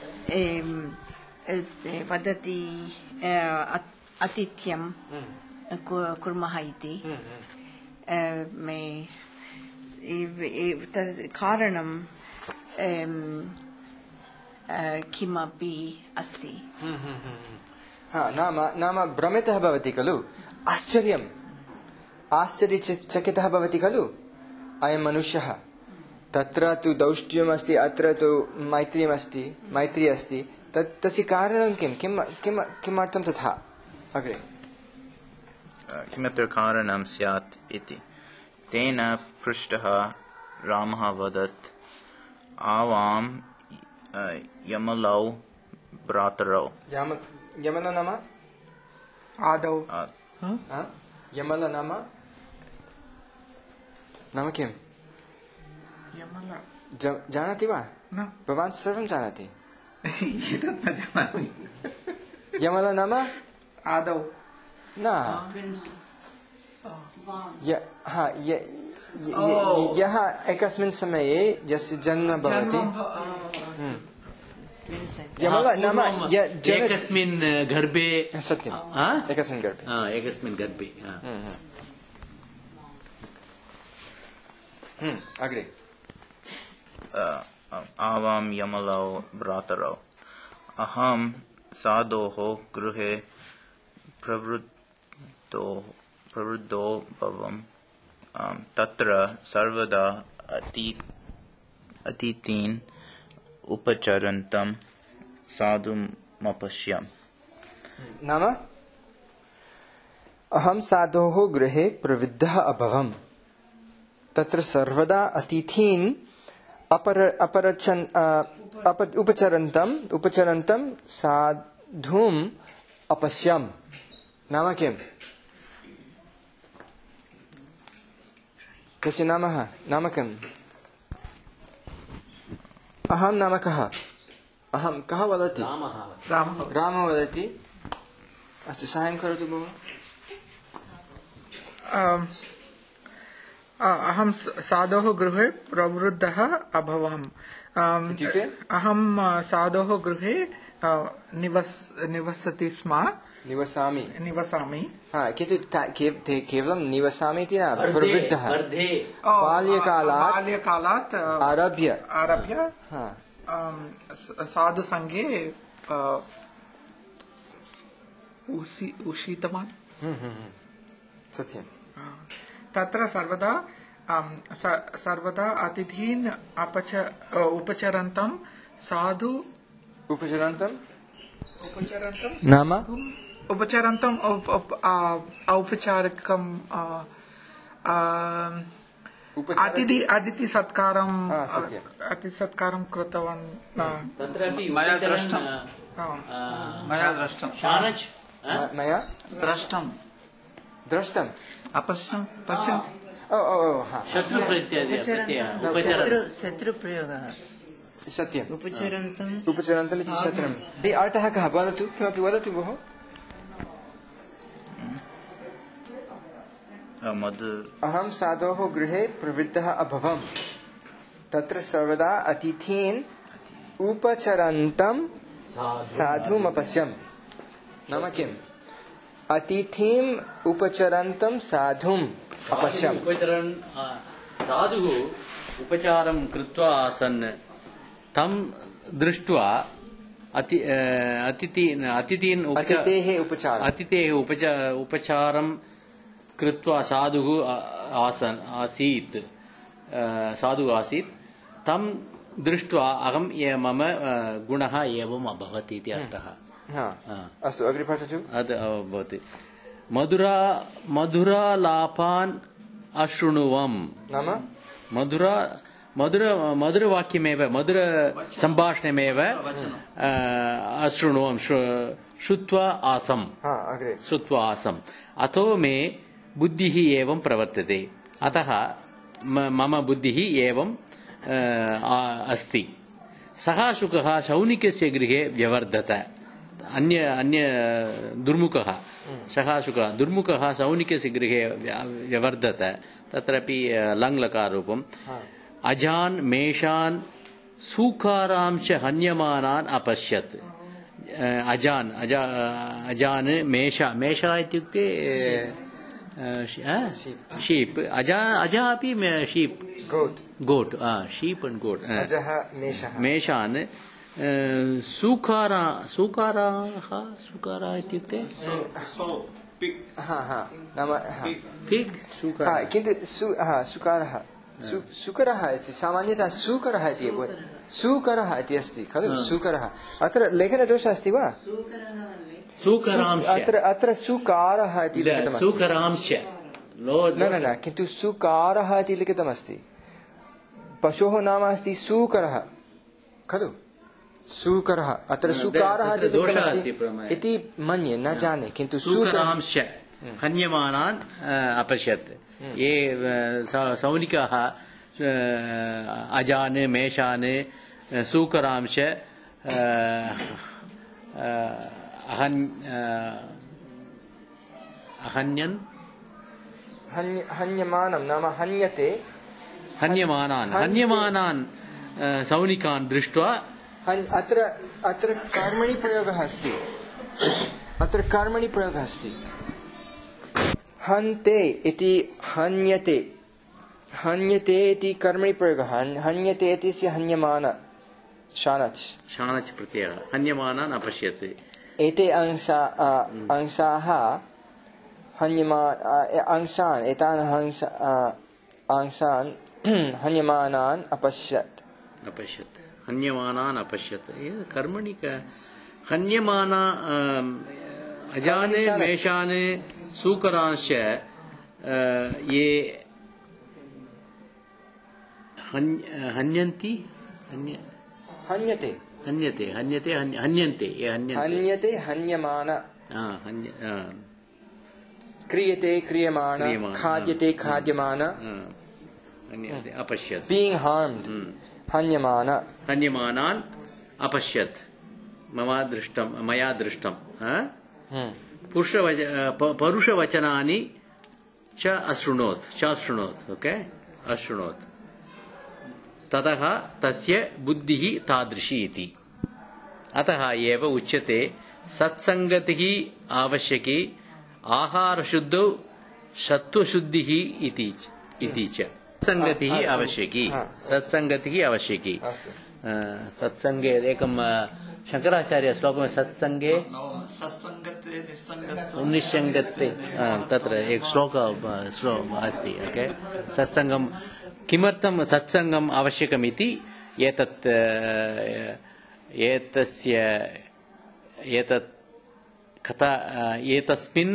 वदति आतिथ्यं कुर्मः इति कारणं किमपि अस्ति नाम नाम भ्रमितः भवति खलु आश्चर्यम् आश्चर्यचकितः भवति खलु अयं मनुष्यः तत्र तु दौष्ट्यम् अस्ति अत्र तु मैत्र्यम् अस्ति मैत्री अस्ति तत् तस्य कारणं किं किं किं किमर्थं तथा अग्रे किमत्र कारणं स्यात् इति तेन पृष्टः रामः वदत् आवां यमलौ भ्रातरौ यमल नाम आदौ यमल नाम नाम किं जानाति वा भवान् सर्वं जानाति यमल नाम आदौ न यः एकस्मिन् समये यस्य जन्म भवति यमल नाम एकस्मिन् गर्भे सत्यम् एकस्मिन् गर्भे एकस्मिन् गर्भे अग्रे आवां यमलौ भ्रातरौ अहं साधोः गृहे प्रवृद्धो प्रवृद्धो भवम् तत्र सर्वदा अतिथीन् उपचरन्तं साधुमपश्यम् नाम अहं साधोः गृहे प्रवृद्धः अभवम् तत्र सर्वदा अतिथीन् अपर अपरचन् अप उपचरन्तम् उपचरन्तं साधुम् अपश्यम् नाम किम् कस्य नाम नाम किम् अहं नाम कः अहं कः वदति रामः वदति अस्तु साहाय्यं करोतु भवान् अहं साधोः गृहे प्रवृद्धः अभवम् अहं साधोः गृहे निवस निवसति स्म निवसामि निवसामि किन्तु केवलं निवसामि इति न प्रवृद्धः बाल्यकालात् बाल्यकालात् आरभ्य आरभ्य साधुसङ्गे उषितवान् सत्यम् तत्र सर्वदा सर्वदा अतिथीन् अपच उपचरन्तं साधु उपचरन्तं नाम उपचरन्तम् औप- औप- आ- औपचारिकं आ, आ, अतिथि अतिथि सत्कारं आ, सत्यम्। अतिथि सत्कारं कृतवान् आ, तत्रापि मया उपचरन्, दृष्टम्। आ, मया दृष्टं शानच् आ? म- मया दृष्टं दृष्टम् अपश्यं पश्यन्ति ओ ओ ओ हा शत्रुप्रत्यय प्रत्ययः उपचरन् शत्रु शत्रुप्रयोगः सत्यम् उपचरन्तम् उपचरन्तम् इति शत्रम् तर्हि अर्थः कः वदतु किमपि वदतु भोः मधु अहं साधोः गृहे प्रवृत्तः अभवम् तत्र सर्वदा अतिथीन् उपचरन्तं साधुमपश्यम् नाम किम् अतिथिम् उपचरन्तं साधुम् अपश्यम् उपचरन् आ, साधुः उपचारं कृत्वा आसन् तं दृष्ट्वा अति आ, अतिथीन् अतिथीन् उपच- अतिथेः उपचारम् अतिथेः उपच उपचारं कृत्वा साधुः आ- आसन् आसीत् आ, साधुः आसीत् तं दृष्ट्वा अहं ये मम आ, गुणः एवम् अभवत् इति अर्थः हा हा। अस्तु अग्रे पठतु अद् भवति मधुरा मधुरालापान् अशृणुवम् नाम मधुरा मधुर मधुरवाक्यमेव मधुर सम्भाषणमेव आ, अशृणुवम् श्रु- श्रुत्वा आसम् हा अग्रे श्रुत्वा आसम् अतो मे बुद्धिः एवं प्रवर्तते अतः म- मम बुद्धिः एवं आ, आ- अस्ति सः शुकः शौनिकस्य गृहे व्यवर्धत अन्य अन्य दुर्मुखः सः शुकः दुर्मुखः शौनिकस्य गृहे व्य- व्यवर्धत तत्रापि आ, लङ्लकाररूपम् अजान् मेषान् सूकारांश हन्यमानान् अपश्यत् आ, अजान् अजा अजान् मेषा मेषा इत्युक्ते शीप् अजा अजा अपि sheep goat goat sheep and goat अजः मेषः मेषान् सूकारा सूकाराः सूकारा इत्युक्ते हा हा नाम हा पिग् हा, सूकारा किन्तु सु हा सुकारः सु सुकरः इति सामान्यतः सुकरः इति भवति सूकरः इति अस्ति खलु सुकरः अत्र लेखनदोषः अस्ति वा सूकरांश अत्र अत्र सुकारः इति लिखितमस्ति सूकरांश नो न न न किन्तु सुकारः इति लिखितमस्ति पशोः नाम अस्ति सूकरः खलु सूकरः अत्र सुकारः इति तत्र दोषः लिखितमस्ति अस्ति प्रमाणे। इति मन्ये न जाने किन्तु सूकरः सूकरांश हन्यमानान् अ, अपश्यत् ये अ, स- सौनिकाः अ, अजान् मेषान् अ, सूकरांश अ, अ, अहन् अ, अहन्यन् हन्य हन्यमानं नाम हन्यते हन्यमानान् हन्य- हन्यमानान् अ, सौनिकान् दृष्ट्वा हन्- अत्र अत्र कर्मणि प्रयोगः अस्ति अत्र कर्मणि प्रयोगः अस्ति हन्ते इति हन्यते हन्यते इति कर्मणि प्रयोगः हन्- हन्यते इत्यस्य हन्यमान शानच् शानच् प्रत्ययः हन्यमानान् अपश्यत् एते अंशा अ, अंशाः हन्यमा अ, अंशान् एतान् अंश अ, अंशान् हन्यमानान् अपश्यत् अपश्यत् हन्यमानान् अपश्यत् एतत् कर्मणि क- हन्यमाना अम्, अजान् शानच्। मेषान् सूकरांश अ, ये हन्- हन्यन्ति हन्य हन्यते हन्यते हन्यते हन्य- हन्यन्ते ये हन्यन्ते हन्यते हन्यमान आ, हन्य आ, क्रियते क्रियमाण क्रियमाण, खाद्यते खाद्यमान आ, हन्यन्ते अपश्यत् being harmed हन्यमान हन्यमानान् अपश्यत् मम दृष्टं मया दृष्टं आ? पुरुषवच प- परुषवचनानि च अशृणोत् च अशृणोत् ओके अशृणोत् ततः तस्य बुद्धिः तादृशी इति अतः एव उच्यते सत्सङ्गतिः आवश्यकी आहारशुद्धौ सत्त्वशुद्धिः इति इति च सत्सङ्गतिः आ, आ, आवश्यकी हा। सत्सङ्गतिः आवश्यकी अस्तु अ, सत्सङ्गे एकं अ, शङ्कराचार्य श्लोकं सत्सङ्गे सत्सङ्गते निस्सङ्गत्वं निश्चङ्गते अ, तत्र एक श्लोक अ, श्लो अस्ति ओके सत्सङ्गं किमर्थं सत्सङ्गम् आवश्यकमिति एतत् अ, एतस्य एतत् कथा एतस्मिन्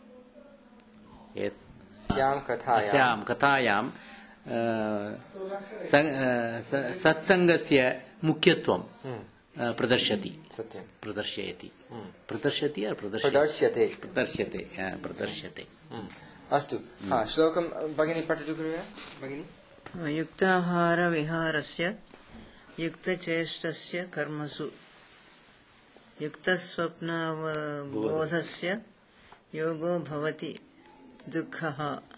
यां कथायां अस्यां कथायां सत्सङ्गस्य मुख्यत्वं प्रदर्शति सत्यं प्रदर्शयति प्रदर्शति प्रदर्श्यते प्रदर्श्यते प्रदर्श्यते अस्तु हा श्लोकं भगिनी पठतु कृपया भगिनी युक्ताहार विहारस्य युक्तचेष्टस्य कर्मसु युक्तस्वप्नावबोधस्य योगो भवति दुःखः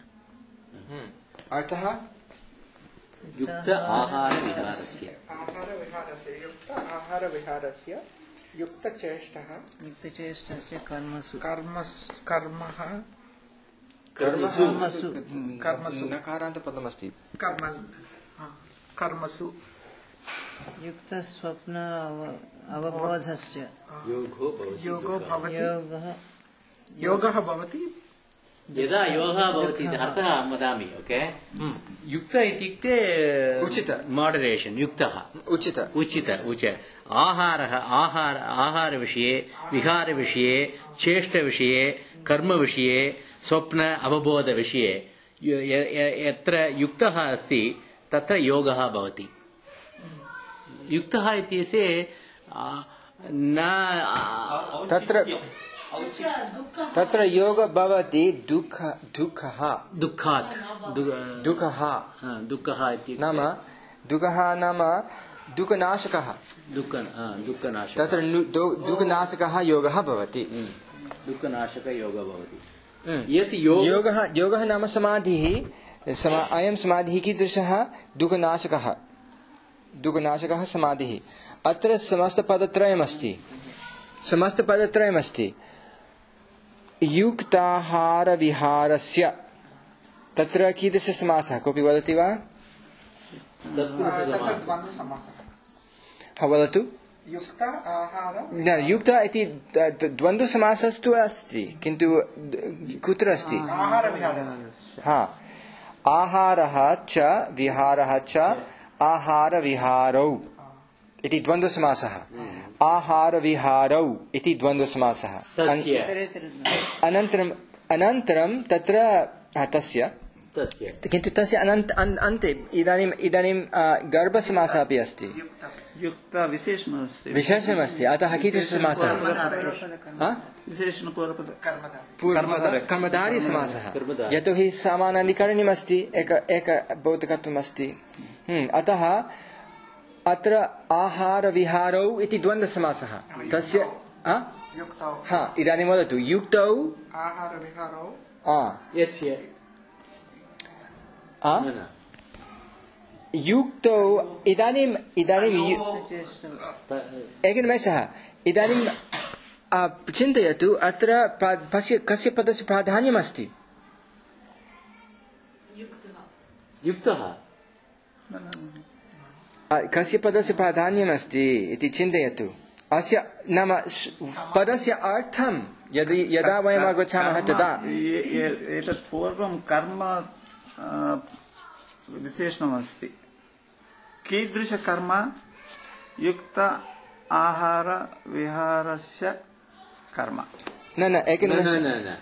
अर्थः युक्त आहार विहारस्य आहार विहारस्य युक्त आहार विहारस्य युक्तचेष्टः युक्तचेष्टस्य कर्मसु कर्मस् कर्मः कर्मसु कर्मसु कर्मसु नकारान्तपदमस्ति कर्म कर्मसु युक्तस्वप्न अवबोधस्य योगो भवति योगो भवति योगः योगः भवति यदा योगः भवति अर्थः वदामि ओके युक्त इत्युक्ते उचित मॉडरेशन युक्तः उचित उचित उच आहारः आहार आहारविषये विहारविषये चेष्टविषये कर्मविषये स्वप्न अवबोधविषये यत्र युक्तः अस्ति तत्र योगः भवति युक्तः इत्यस्य न तत्र तत्र योग भवति दुःख दुःखः दुःखात् दुःखः दुःखः इति नाम दुःखः नाम दुःखनाशकः दुःख दुःखनाशकः तत्र दुःखनाशकः योगः भवति दुःखनाशकयोगः भवति यत् योगः योगः नाम समाधिः समा अयं समाधिः कीदृशः दुःखनाशकः दुःखनाशकः समाधिः अत्र समस्तपदत्रयमस्ति समस्तपदत्रयमस्ति युक्ताहारविहारस्य तत्र कीदृशसमासः कोऽपि वदति वा हा वदतु युक्त आहार न युक्त इति द्वन्द्वसमासस्तु अस्ति किन्तु कुत्र अस्ति आहार विहारस्य हा आहारः च विहारः च आहारविहारौ इति द्वन्द्वसमासः आहारविहारौ इति द्वन्द्वसमासः अनन्तरम् अनन्तरं तत्र तस्य किन्तु तस्य अनन्त अन्ते इदानीम् इदानीं गर्भसमासः अपि अस्ति युक्त विशेषणमस्ति विशेषणमस्ति अतः कीदृशसमासः कर्मधारी समासः यतोहि समानाधिकरणीयमस्ति एक एक भौतिकत्वमस्ति अतः अत्र आहारविहारौ इति द्वन्द्वसमासः तस्य हा इदानीं वदतु युक्तौ आहारविहारौ यस्य युक्तौ इदानीम् इदानीं एकनिमेषः इदानीं चिन्तयतु अत्र पश्य कस्य पदस्य प्राधान्यमस्ति युक्तः कस्य पदस्य प्राधान्यमस्ति इति चिन्तयतु अस्य नाम पदस्य अर्थं यदि यदा वयम् अवगच्छामः तदा एतत् पूर्वं कर्म विशेषणमस्ति कीदृशकर्म युक्त आहार विहारस्य कर्म न न एकनिमेषः न न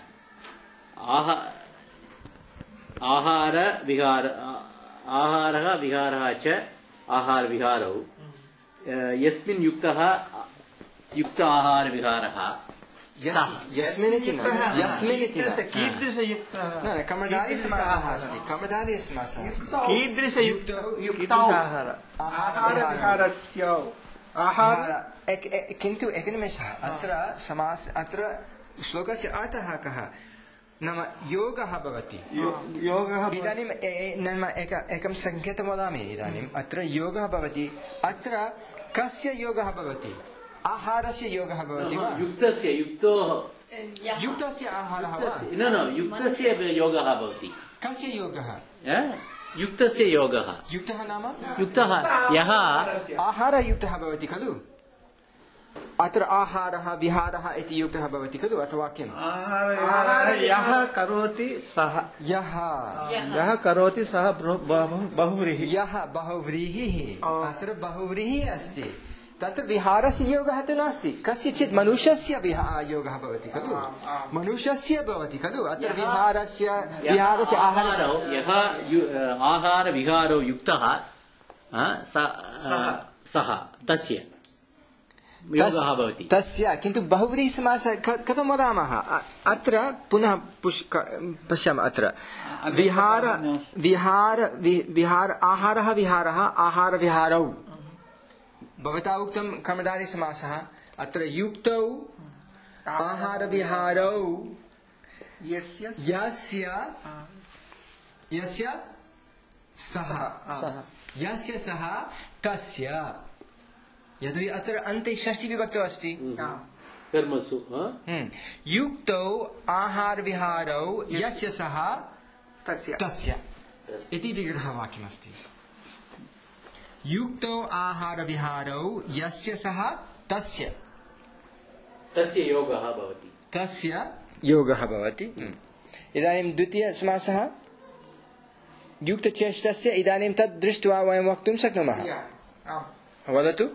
आहार विहार आहारः विहारः च आहार विहारौ यस्मिन् युक्तः युक्त आहार विहारः यस्मिन् इति न यस्मिन् इति न कीदृशयुक्तः न न कर्मधारी समासः अस्ति कर्मधारी समासः अस्ति कीदृशयुक्तौ युक्तौ आहार आहारविहारस्य आहार किन्तु एकनिमेषः अत्र समास अत्र श्लोकस्य अर्थः कः नाम योगः भवति योगः इदानीं नाम एक एकं सङ्केतं वदामि इदानीम् अत्र योगः भवति अत्र कस्य योगः भवति आहारस्य योगः भवति वा युक्तस्य युक्तोः युक्तस्य आहारः वा न न युक्तस्य योगः भवति कस्य योगः युक्तस्य योगः युक्तः नाम युक्तः यः आहारयुक्तः भवति खलु अत्र आहारः विहारः इति युक्तः भवति खलु अथवा किम् यः करोति सः यः यः करोति सः बहुव्रीहिः यः बहुव्रीहिः अत्र बहुव्रीहिः अस्ति तत्र विहारस्य योगः तु नास्ति कस्यचित् मनुष्यस्य योगः भवति खलु मनुष्यस्य भवति खलु अत्र विहारस्य विहारस्य आहारस्य यः आहार विहारो युक्तः सः तस्य योगः भवति तस्य किन्तु बहुव्रीहि समासः कथं वदामः अत्र पुनः पश्यामः अत्र विहार विहार विहार आहारः विहारः आहार विहारौ भवता उक्तं कर्मधारय समासः अत्र युक्तौ आहार विहारौ यस्य यस्य यस्य सः यस्य सः तस्य यदि अत्र अन्ते षष्ठी विभक्तौ अस्ति कर्मसु युक्तौ आहार विहारौ यस्य सः तस्य तस्य इति विग्रहवाक्यमस्ति युक्तौ आहार विहारौ यस्य सः तस्य तस्य योगः भवति तस्य योगः भवति इदानीं द्वितीयसमासः युक्तचेष्टस्य इदानीं तद् दृष्ट्वा वयं वक्तुं शक्नुमः वदतु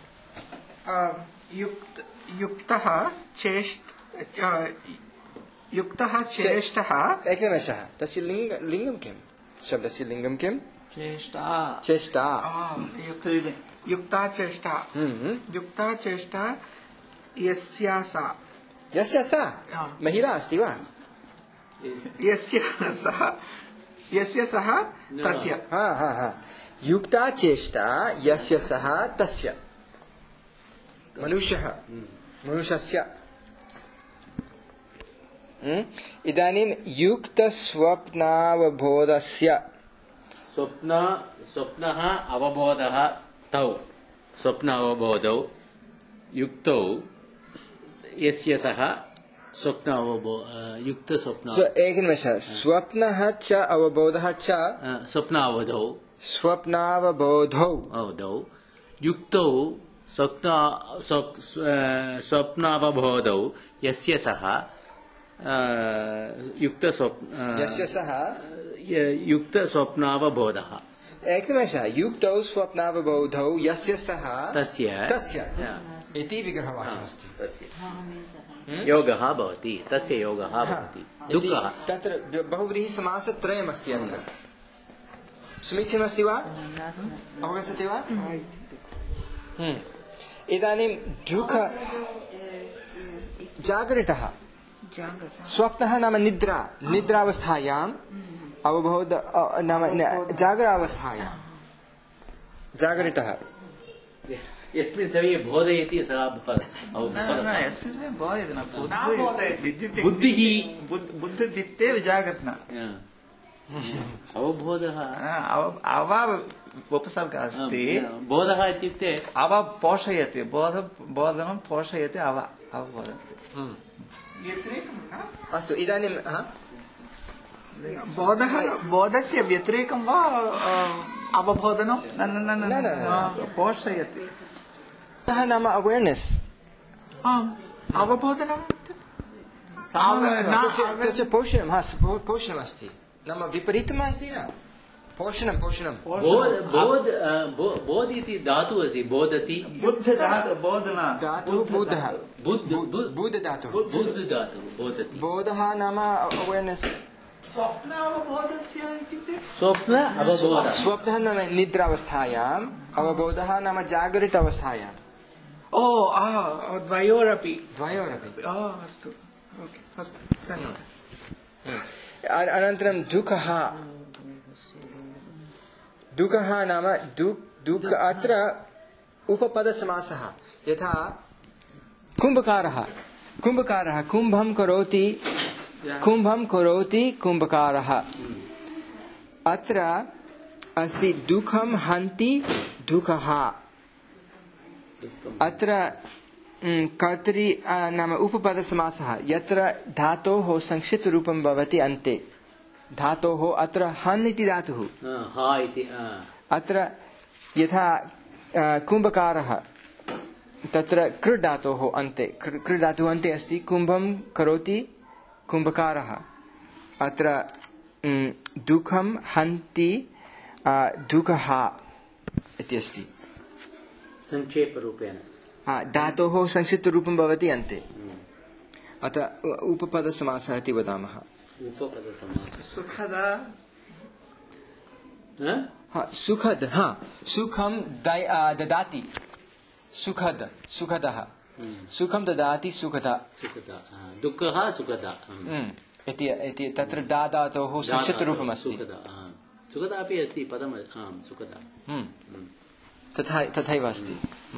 युक्त युक्तः चेष्ट युक्तः चेष्टः एकनिमेषः तस्य लिङ्ग लिङ्गं किं शब्दस्य लिङ्गं किं चेष्टा चेष्टा युक्ता चेष्टा युक्ता चेष्टा यस्या सा यस्य सा महिला अस्ति वा यस्य सः यस्य सः तस्य हा हा हा युक्ता चेष्टा यस्य सः तस्य मनुष्यः मनुष्यस्य इदानीं युक्तस्वप्नावबोधस्य स्वप्न स्वप्नः अवबोधः तौ स्वप्न अवबोधौ युक्तौ यस्य सः स्वप्न अवबो युक्त स्वप्न एकनिमेषः स्वप्नः च अवबोधः च स्वप्नावधौ स्वप्नावबोधौ अवधौ युक्तौ स्वप्न स्वप्नावबोधौ यस्य सः युक्त स्वप्न यस्य सः युक्त स्वप्नावबोधः एकनिमेषः युक्तौ स्वप्नावबोधौ यस्य सः तस्य तस्य इति विग्रहवाक्यमस्ति योगः भवति तस्य योगः भवति दुःखः तत्र बहुव्रीहि समासत्रयमस्ति अत्र समीचीनमस्ति वा अवगच्छति वा इदानीं दुःख जागरितः स्वप्नः नाम निद्रा निद्रावस्थायाम् अवबोध नाम जागरावस्थायां जागरितः यस्मिन् समये बोधयति सः यस्मिन् समये बोधयति न बुद्धिः बुद्धिदित्येव जागर्ति न अवबोधः अव उपसर्गः अस्ति बोधः इत्युक्ते अव पोषयति बोध बोधनं पोषयति अव अवबोधयति अस्तु इदानीं बोधः बोधस्य व्यतिरेकं वा अवबोधनं न न न पोषयति नाम अवेर्नेस् आम् अवबोधनं तस्य पोषणं हा पोषणमस्ति नाम विपरीतम् अस्ति न पोषणं पोषणं बोध इति धातुः अस्ति बोधति बुद्ध धातु बोधन धातुः बुद्धः बुद्ध बुद्ध धातुः बुद्ध धातुः बोधति बोधः नाम अवेर्नेस् स्वप्न अवबोधस्य इत्युक्ते स्वप्न अवबोधः स्वप्नः नाम निद्रावस्थायाम् अवबोधः नाम जागरित अवस्थायाम् ओ द्वयोरपि द्वयोरपि अस्तु अस्तु धन्यवादः अनन्तरं दुःखः दुःखः नाम दुःख अत्र उपपदसमासः यथा कुम्भकारः कुम्भकारः कुम्भं करोति कुम्भं करोति कुम्भकारः अत्र अस्ति दुःखं हन्ति दुःखः अत्र कर्तरि नाम उपपदसमासः यत्र धातोः संक्षिप्तरूपं भवति अन्ते धातोः अत्र हन् इति धातुः अत्र यथा कुम्भकारः तत्र कृ धातोः अन्ते कृ धातुः अन्ते अस्ति कुम्भं करोति कुम्भकारः अत्र दुःखं हन्ति दुःखः इति अस्ति संक्षेपरूपेण धातोः संक्षिप्तरूपं भवति अन्ते अतः उपपदसमासः इति वदामः सुखदा सुखद हा सुखं ददाति सुखद सुखदः सुखं ददाति सुखदा सुखदा दुःखः सुखदा इति तत्र धातोः संक्षिप्तरूपमस्ति सुखदा अपि अस्ति पदम् आं सुखदा तथा तथैव अस्ति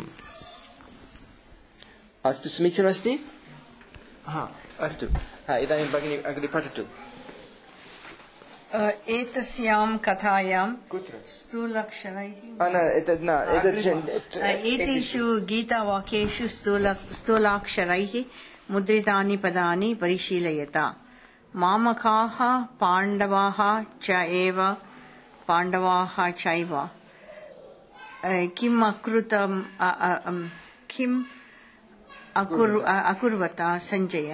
अस्तु समीचीनमस्ति हा अस्तु इदानीं भगिनी अग्रे पठतु एतस्यां कथायां स्थूलाक्षरैः एतेषु गीतावाक्येषु स्थूल स्थूलाक्षरैः मुद्रितानि पदानि परिशीलयता मामकाः पाण्डवाः च एव पाण्डवाः चैव किम् अकृतं किम् अकुर्वत सञ्जय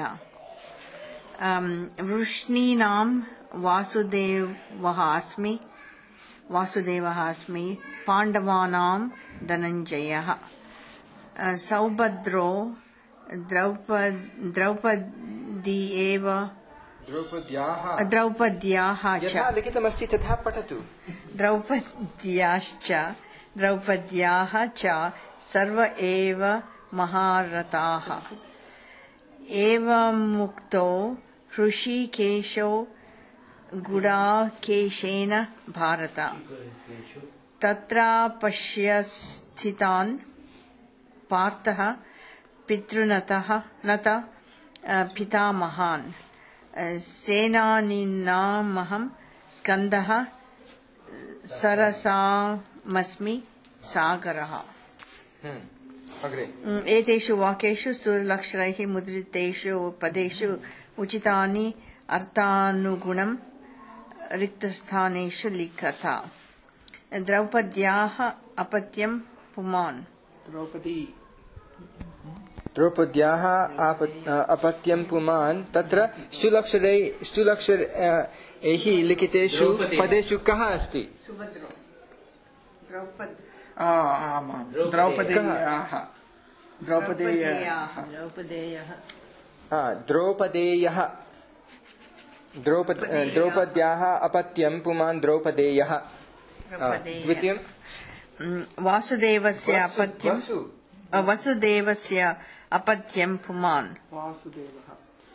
वृष्णीनां वासुदेवः अस्मि वासुदेवः अस्मि पाण्डवानां धनञ्जयः सौभद्रो द्रौपद द्रौपदी एव द्रौपद्याः द्रौपद्याः च यथा लिखितमस्ति तथा पठतु द्रौपद्याश्च द्रौपद्याः च सर्व एव महारथाः एवमुक्तो ऋषिकेशो गुडाकेशेन भारत तत्र पश्य स्थितान् पार्थः पितृनतः नत पितामहान् सेनानीनामहं स्कन्दः सरसामस्मि सागरः एतेषु वाक्येषु स्थूलाक्षरैः मुद्रितेषु पदेषु उचितानि अर्थानुगुणं रिक्तस्थानेषु लिखता द्रौपद्याः अपत्यं पुमान् द्रौपदी द्रौपद्याः अपत्यं पुमान् तत्र स्थूलाक्षरै स्थूलाक्षरैः लिखितेषु पदेषु कः अस्ति सुभद्रो द्रौपद आमां द्रौपदेयाः द्रौपदेयाः द्रौपदेयः द्रौपदेयः द्रौपद्याः अपत्यं पुमान् द्रौपदेयः द्वितीयं वासुदेवस्य अपत्यं वसुदेवस्य अपत्यं पुमान् वासुदेवः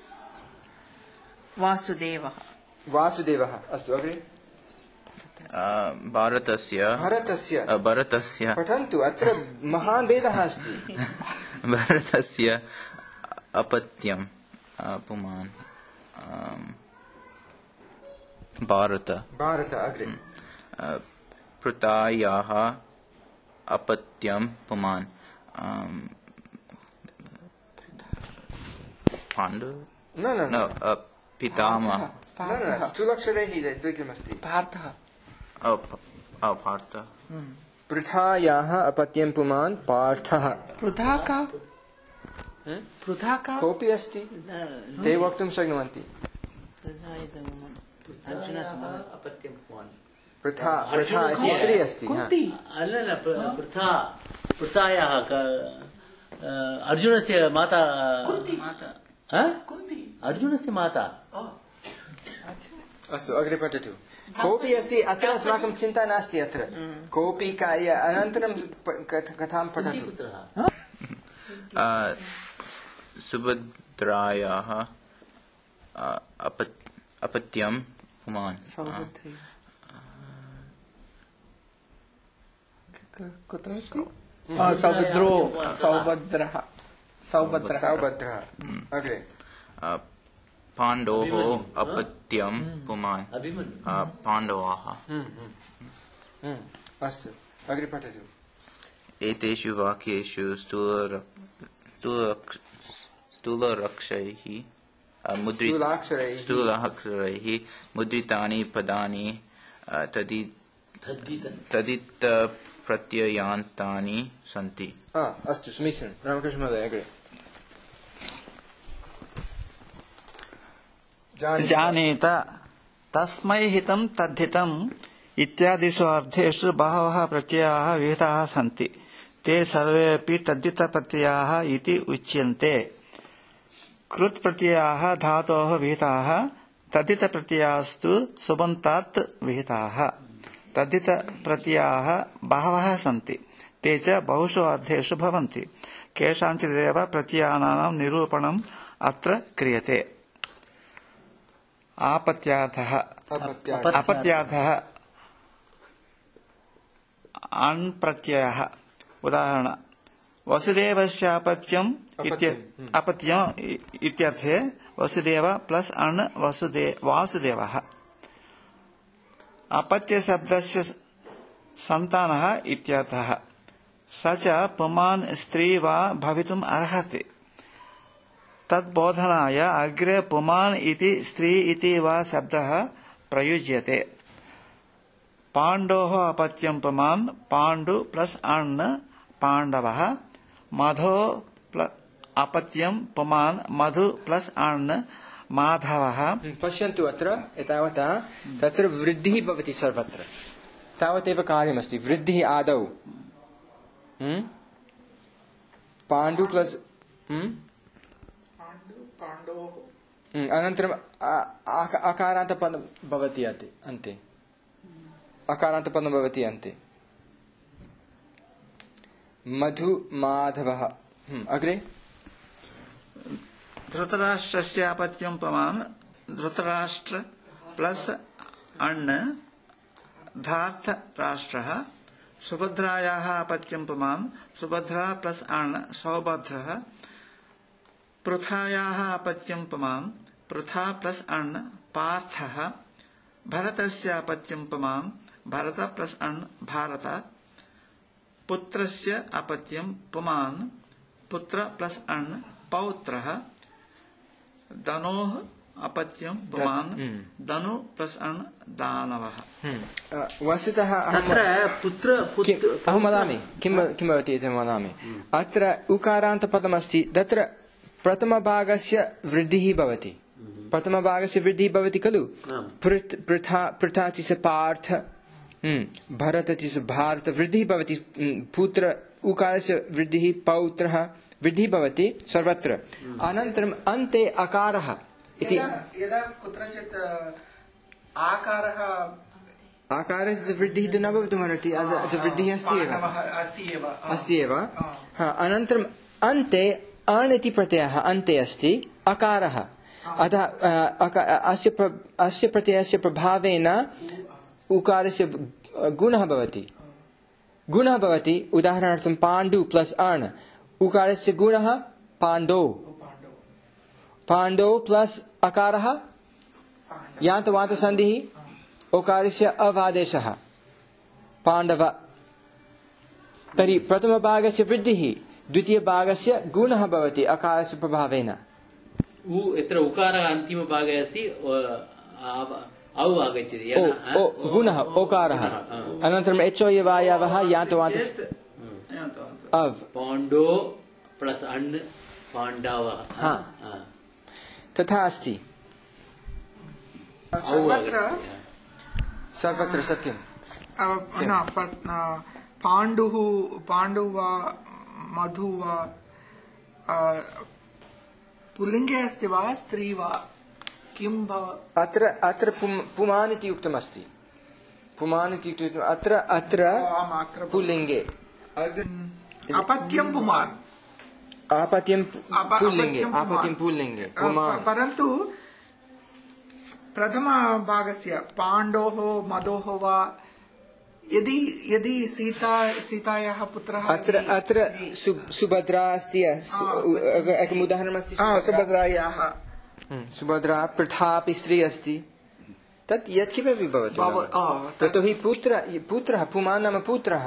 वासुदेवः वासुदेवः अस्तु अग्रे भारतस्य भारतस्य भारतस्य पठन्तु अत्र महान् भेदः अस्ति भारतस्य अपत्यं पुमान् भारत भारत अग्रे पृथायाः अपत्यं पुमान् पाण्डु न न पितामह स्थूलाक्षरैः लिखितमस्ति पार्थः पार्थः पृथायाः अपत्यं पुमान् पार्थः पृथा का पृथा का कोऽपि अस्ति ते वक्तुं शक्नुवन्ति अपत्यं पुमान् पृथा पृथा इति स्त्री अस्ति अल्ल पृथा पृथायाः अर्जुनस्य माता अर्जुनस्य माता अस्तु अग्रे पठतु कोऽपि अस्ति अत्र अस्माकं चिन्ता नास्ति अत्र कोऽपि कार्य अनन्तरं कथां पठतु सुभद्रायाः अपत्यं पुमान् कुत्र अस्ति सौभद्रो सौभद्रः सौभद्रः सौभद्रः अग्रे पाण्डोः अपत्यं पुमान् पाण्डवाः अस्तु अग्रे पठतु एतेषु वाक्येषु स्थूलरक्षैः स्थूलाक्षरैः मुद्रितानि पदानि तदित प्रत्ययान्तानि सन्ति अस्तु समीचीनं रामकृष्ण महोदय अग्रे जानीत तस्मै हितं तद्धितम् इत्यादिषु अर्थेषु बहवः प्रत्ययाः विहिताः सन्ति ते सर्वेपि तद्धितप्रत्ययाः इति उच्यन्ते। कृत् प्रत्ययाः धातोः विहिताः, तद्धितप्रत्ययास्तु सुबन्तात् विहिताः। तद्धितप्रत्ययाः बहवः सन्ति, ते च बहुषु अर्थेषु भवन्ति। केषाञ्चिदेव प्रत्ययानां निरूपणम् अत्र क्रियते। आपत्यार्थः अपत्यार्थः अण् प्रत्ययः। उदाहरण वसुदेवस्यापत्यम् अपत्यम् इत्यर्थे वसुदेव प्लस अण् वसुदे वासुदेवः। अपत्यशब्दस्य सन्तानः इत्यर्थः। स च पुमान् स्त्री वा भवितुम् अर्हति। तद्बोधनाय अग्रे पुमान् इति स्त्री इति वा शब्दः प्रयुज्यते। पाण्डोः अपत्यं पुमान्, पाण्डु प्लस अण् पाण्डवः। मधो अपत्यं पुमान्, मधु प्लस अण् माधवः। पश्यन्तु अत्र एतावता तत्र वृद्धिः भवति सर्वत्र, तावदेव कार्यमस्ति। वृद्धिः आदौ पाण्डु प्लस अनन्तरम् अकारान्तपदं भवति अन्ते, अकारान्तपदं भवति अन्ते। मधु माधवः। अग्रे धृतराष्ट्रस्य अपत्यं पुमान्, धृतराष्ट्र प्लस अण् धार्तराष्ट्रः। सुभद्रायाः अपत्यं पुमान्, सुभद्रा प्लस अण् सौभद्रः। पृथायाः अपत्यं पुमान्, पृथा प्लस अण् पार्थः। भरतस्य अपत्यं पुमान्, भरत प्लस अण् भारत। पुत्रस्य अपत्यं पुमान्, पुत्र प्लस अण् पौत्रः। धनोः अपत्यं पुमान्, धनु प्लस अण् दानवः। वस्तुतः पुत्र अहं वदामि किं किं भवति इति वदामि। अत्र उकारान्तपदमस्ति, तत्र प्रथमभागस्य वृद्धिः भवति। प्रथमभागस्य वृद्धिः भवति खलु। पृथा पृथा च पार्थ, भरत च भारत, वृद्धिः भवति। पुत्र उकारस्य वृद्धिः, पौत्रः वृद्धिः भवति सर्वत्र। अनन्तरम् अन्ते अकारः इति यदा कुत्रचित् आकारः आकारस्य वृद्धिः तु न भवितुमर्हति, वृद्धिः अस्ति एव अस्ति एव अनन्तरम् अन्ते अण् इति प्रत्ययः अन्ते अस्ति, अकारः। अतः अस्य अस्य प्रत्ययस्य प्रभावेन उकारस्य गुणः भवति गुणः भवति उदाहरणार्थं पाण्डु प्लस अण्, उकारस्य गुणः पाण्डो। पाण्डो प्लस अकारः यान्तवान्तसन्धिः, ओकारस्य अवादेशः पाण्डव। तर्हि प्रथमभागस्य वृद्धिः, द्वितीयभागस्य गुणः भवति अकारस्य प्रभावेन। यत्र उकारः अन्तिमभागे अस्ति औ आगच्छति गुणः ओकारः। अनन्तरम् एचोयवायावः यान्तवान्तः अव्। पाण्डो प्लस अण् पाण्डवः, तथा अस्ति सर्वत्र सत्यं। पाण्डुः पाण्डु वा मधु वा पुल्लिङ्गे अस्ति वा स्त्री वा किं भव? अत्र अत्र पुमान् इति उक्तमस्ति। पुमान् इति उक्तम् अत्र अत्र पुल्लिङ्गे। अपत्यं पुमान्, आपत्यं पुल्लिङ्गे, आपत्यं पुल्लिङ्गे परन्तु प्रथमभागस्य पाण्डोः मधोः वा यदि यदि सीता सीतायाः पुत्रः अत्र अत्र सुभद्रा अस्ति, एकम् उदाहरणमस्ति सुभद्रायाः। सुभद्रा पृथापि स्त्री अस्ति, तत् यत्किमपि भवतु, यतोहि पुत्र पुत्रः पुमान् नाम पुत्रः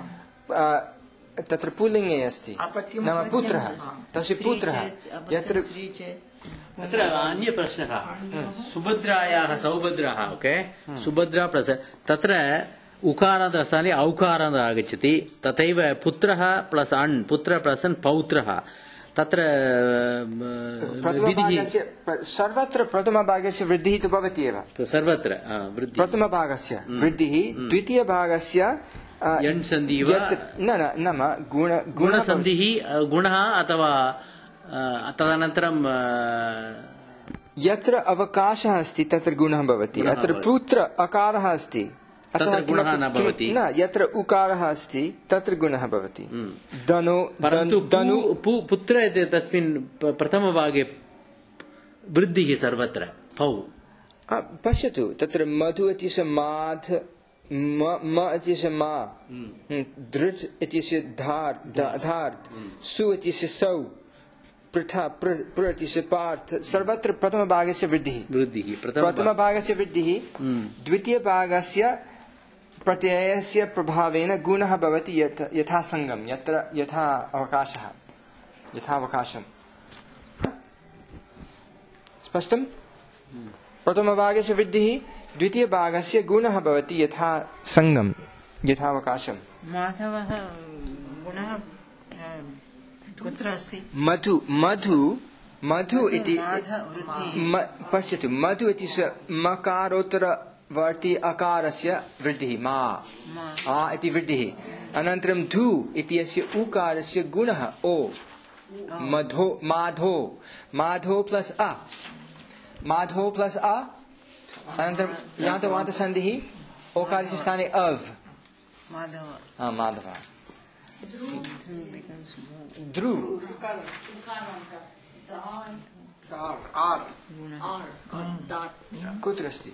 तत्र पुल्लिङ्गे अस्ति, नाम पुत्रः, तस्य पुत्रः। यत्र अत्र अन्य प्रश्नः, सुभद्रायाः सौभद्राः, ओके, सुभद्रा प्लस तत्र उकारान्त स्थाने औकारान्त आगच्छति। तथैव पुत्रः प्लस अण्, पुत्र प्लस अण् पौत्रः, तत्र सर्वत्र प्रथमभागस्य वृद्धिः तु भवति एव, सर्वत्र वृद्धिः। प्रथमभागस्य वृद्धिः, द्वितीयभागस्य यण् सन्धि वा न न नाम गुण गुणसन्धिः गुणः अथवा तदनन्तरं यत्र अवकाशः अस्ति तत्र गुणः भवति अत्र पुत्र अकारः अस्ति तत्र गुणः न भवति न यत्र उकारः अस्ति तत्र गुणः भवति धनो परन्तु धनु पुत्र तस्मिन् प्रथमभागे वृद्धिः सर्वत्र पौ पश्यतु तत्र मधु इत्यस्य माध म इत्यस्य मा दृढ इत्यस्य धार् धार् सु इत्यस्य सौ पृथा प्र इत्यस्य पार्थ सर्वत्र प्रथमभागस्य वृद्धिः वृद्धिः प्रथमभागस्य वृद्धिः द्वितीयभागस्य प्रत्ययस्य प्रभावेन गुणः भवति यथा संगम यत्र यथा अवकाशः यथा अवकाशम् स्पष्टम् प्रथमभागस्य वृद्धिः द्वितीयभागस्य गुणः भवति यथा संगम यथा अवकाशम् माधवः गुणः कुत्र अस्ति मधु मधु मधु इति पश्यतु मधु इति मकारोत्तरवर्ती अकारस्य वृद्धिः मा आ इति वृद्धिः अनन्तरं धु इत्यस्य उकारस्य गुणः ओ मधो माधो माधो प्लस अ माधो प्लस अ अनन्तरं यान्तवान्तसन्धिः ओकारस्य स्थाने अव् माधव माधव ध्रु कुत्र अस्ति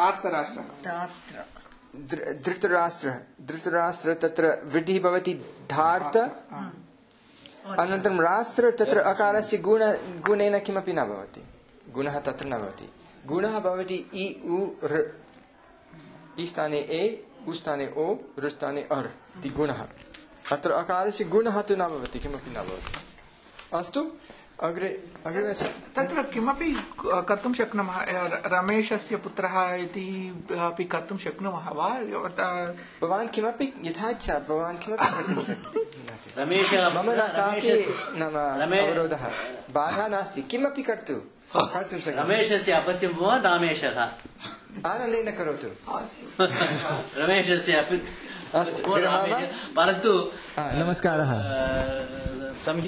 धृतराष्ट्र धृतराष्ट्र तत्र वृद्धिः भवति धार्त अनन्तरं राष्ट्र तत्र अकारस्य गुण गुणेन किमपि न भवति गुणः तत्र न भवति गुणः भवति इ उ ऋ इ स्थाने ए उ स्थाने ओ ऋ स्थाने अर् इति गुणः अत्र अकारस्य गुणः तु न भवति किमपि न भवति अस्तु अग्रे अग्रे तत्र किमपि कर्तुं शक्नुमः रमेशस्य पुत्रः इति अपि कर्तुं शक्नुमः वा भवान् किमपि यथा इच्छा भवान् किमपि कर्तुं शक्नोति रमेश मम न कापि नाम अवरोधः बाधा नास्ति किमपि कर्तु कर्तुं शक्नोति रमेशस्य अपत्यं वा रामेशः आनन्देन करोतु रमेशस्य परन्तु नमस्कारः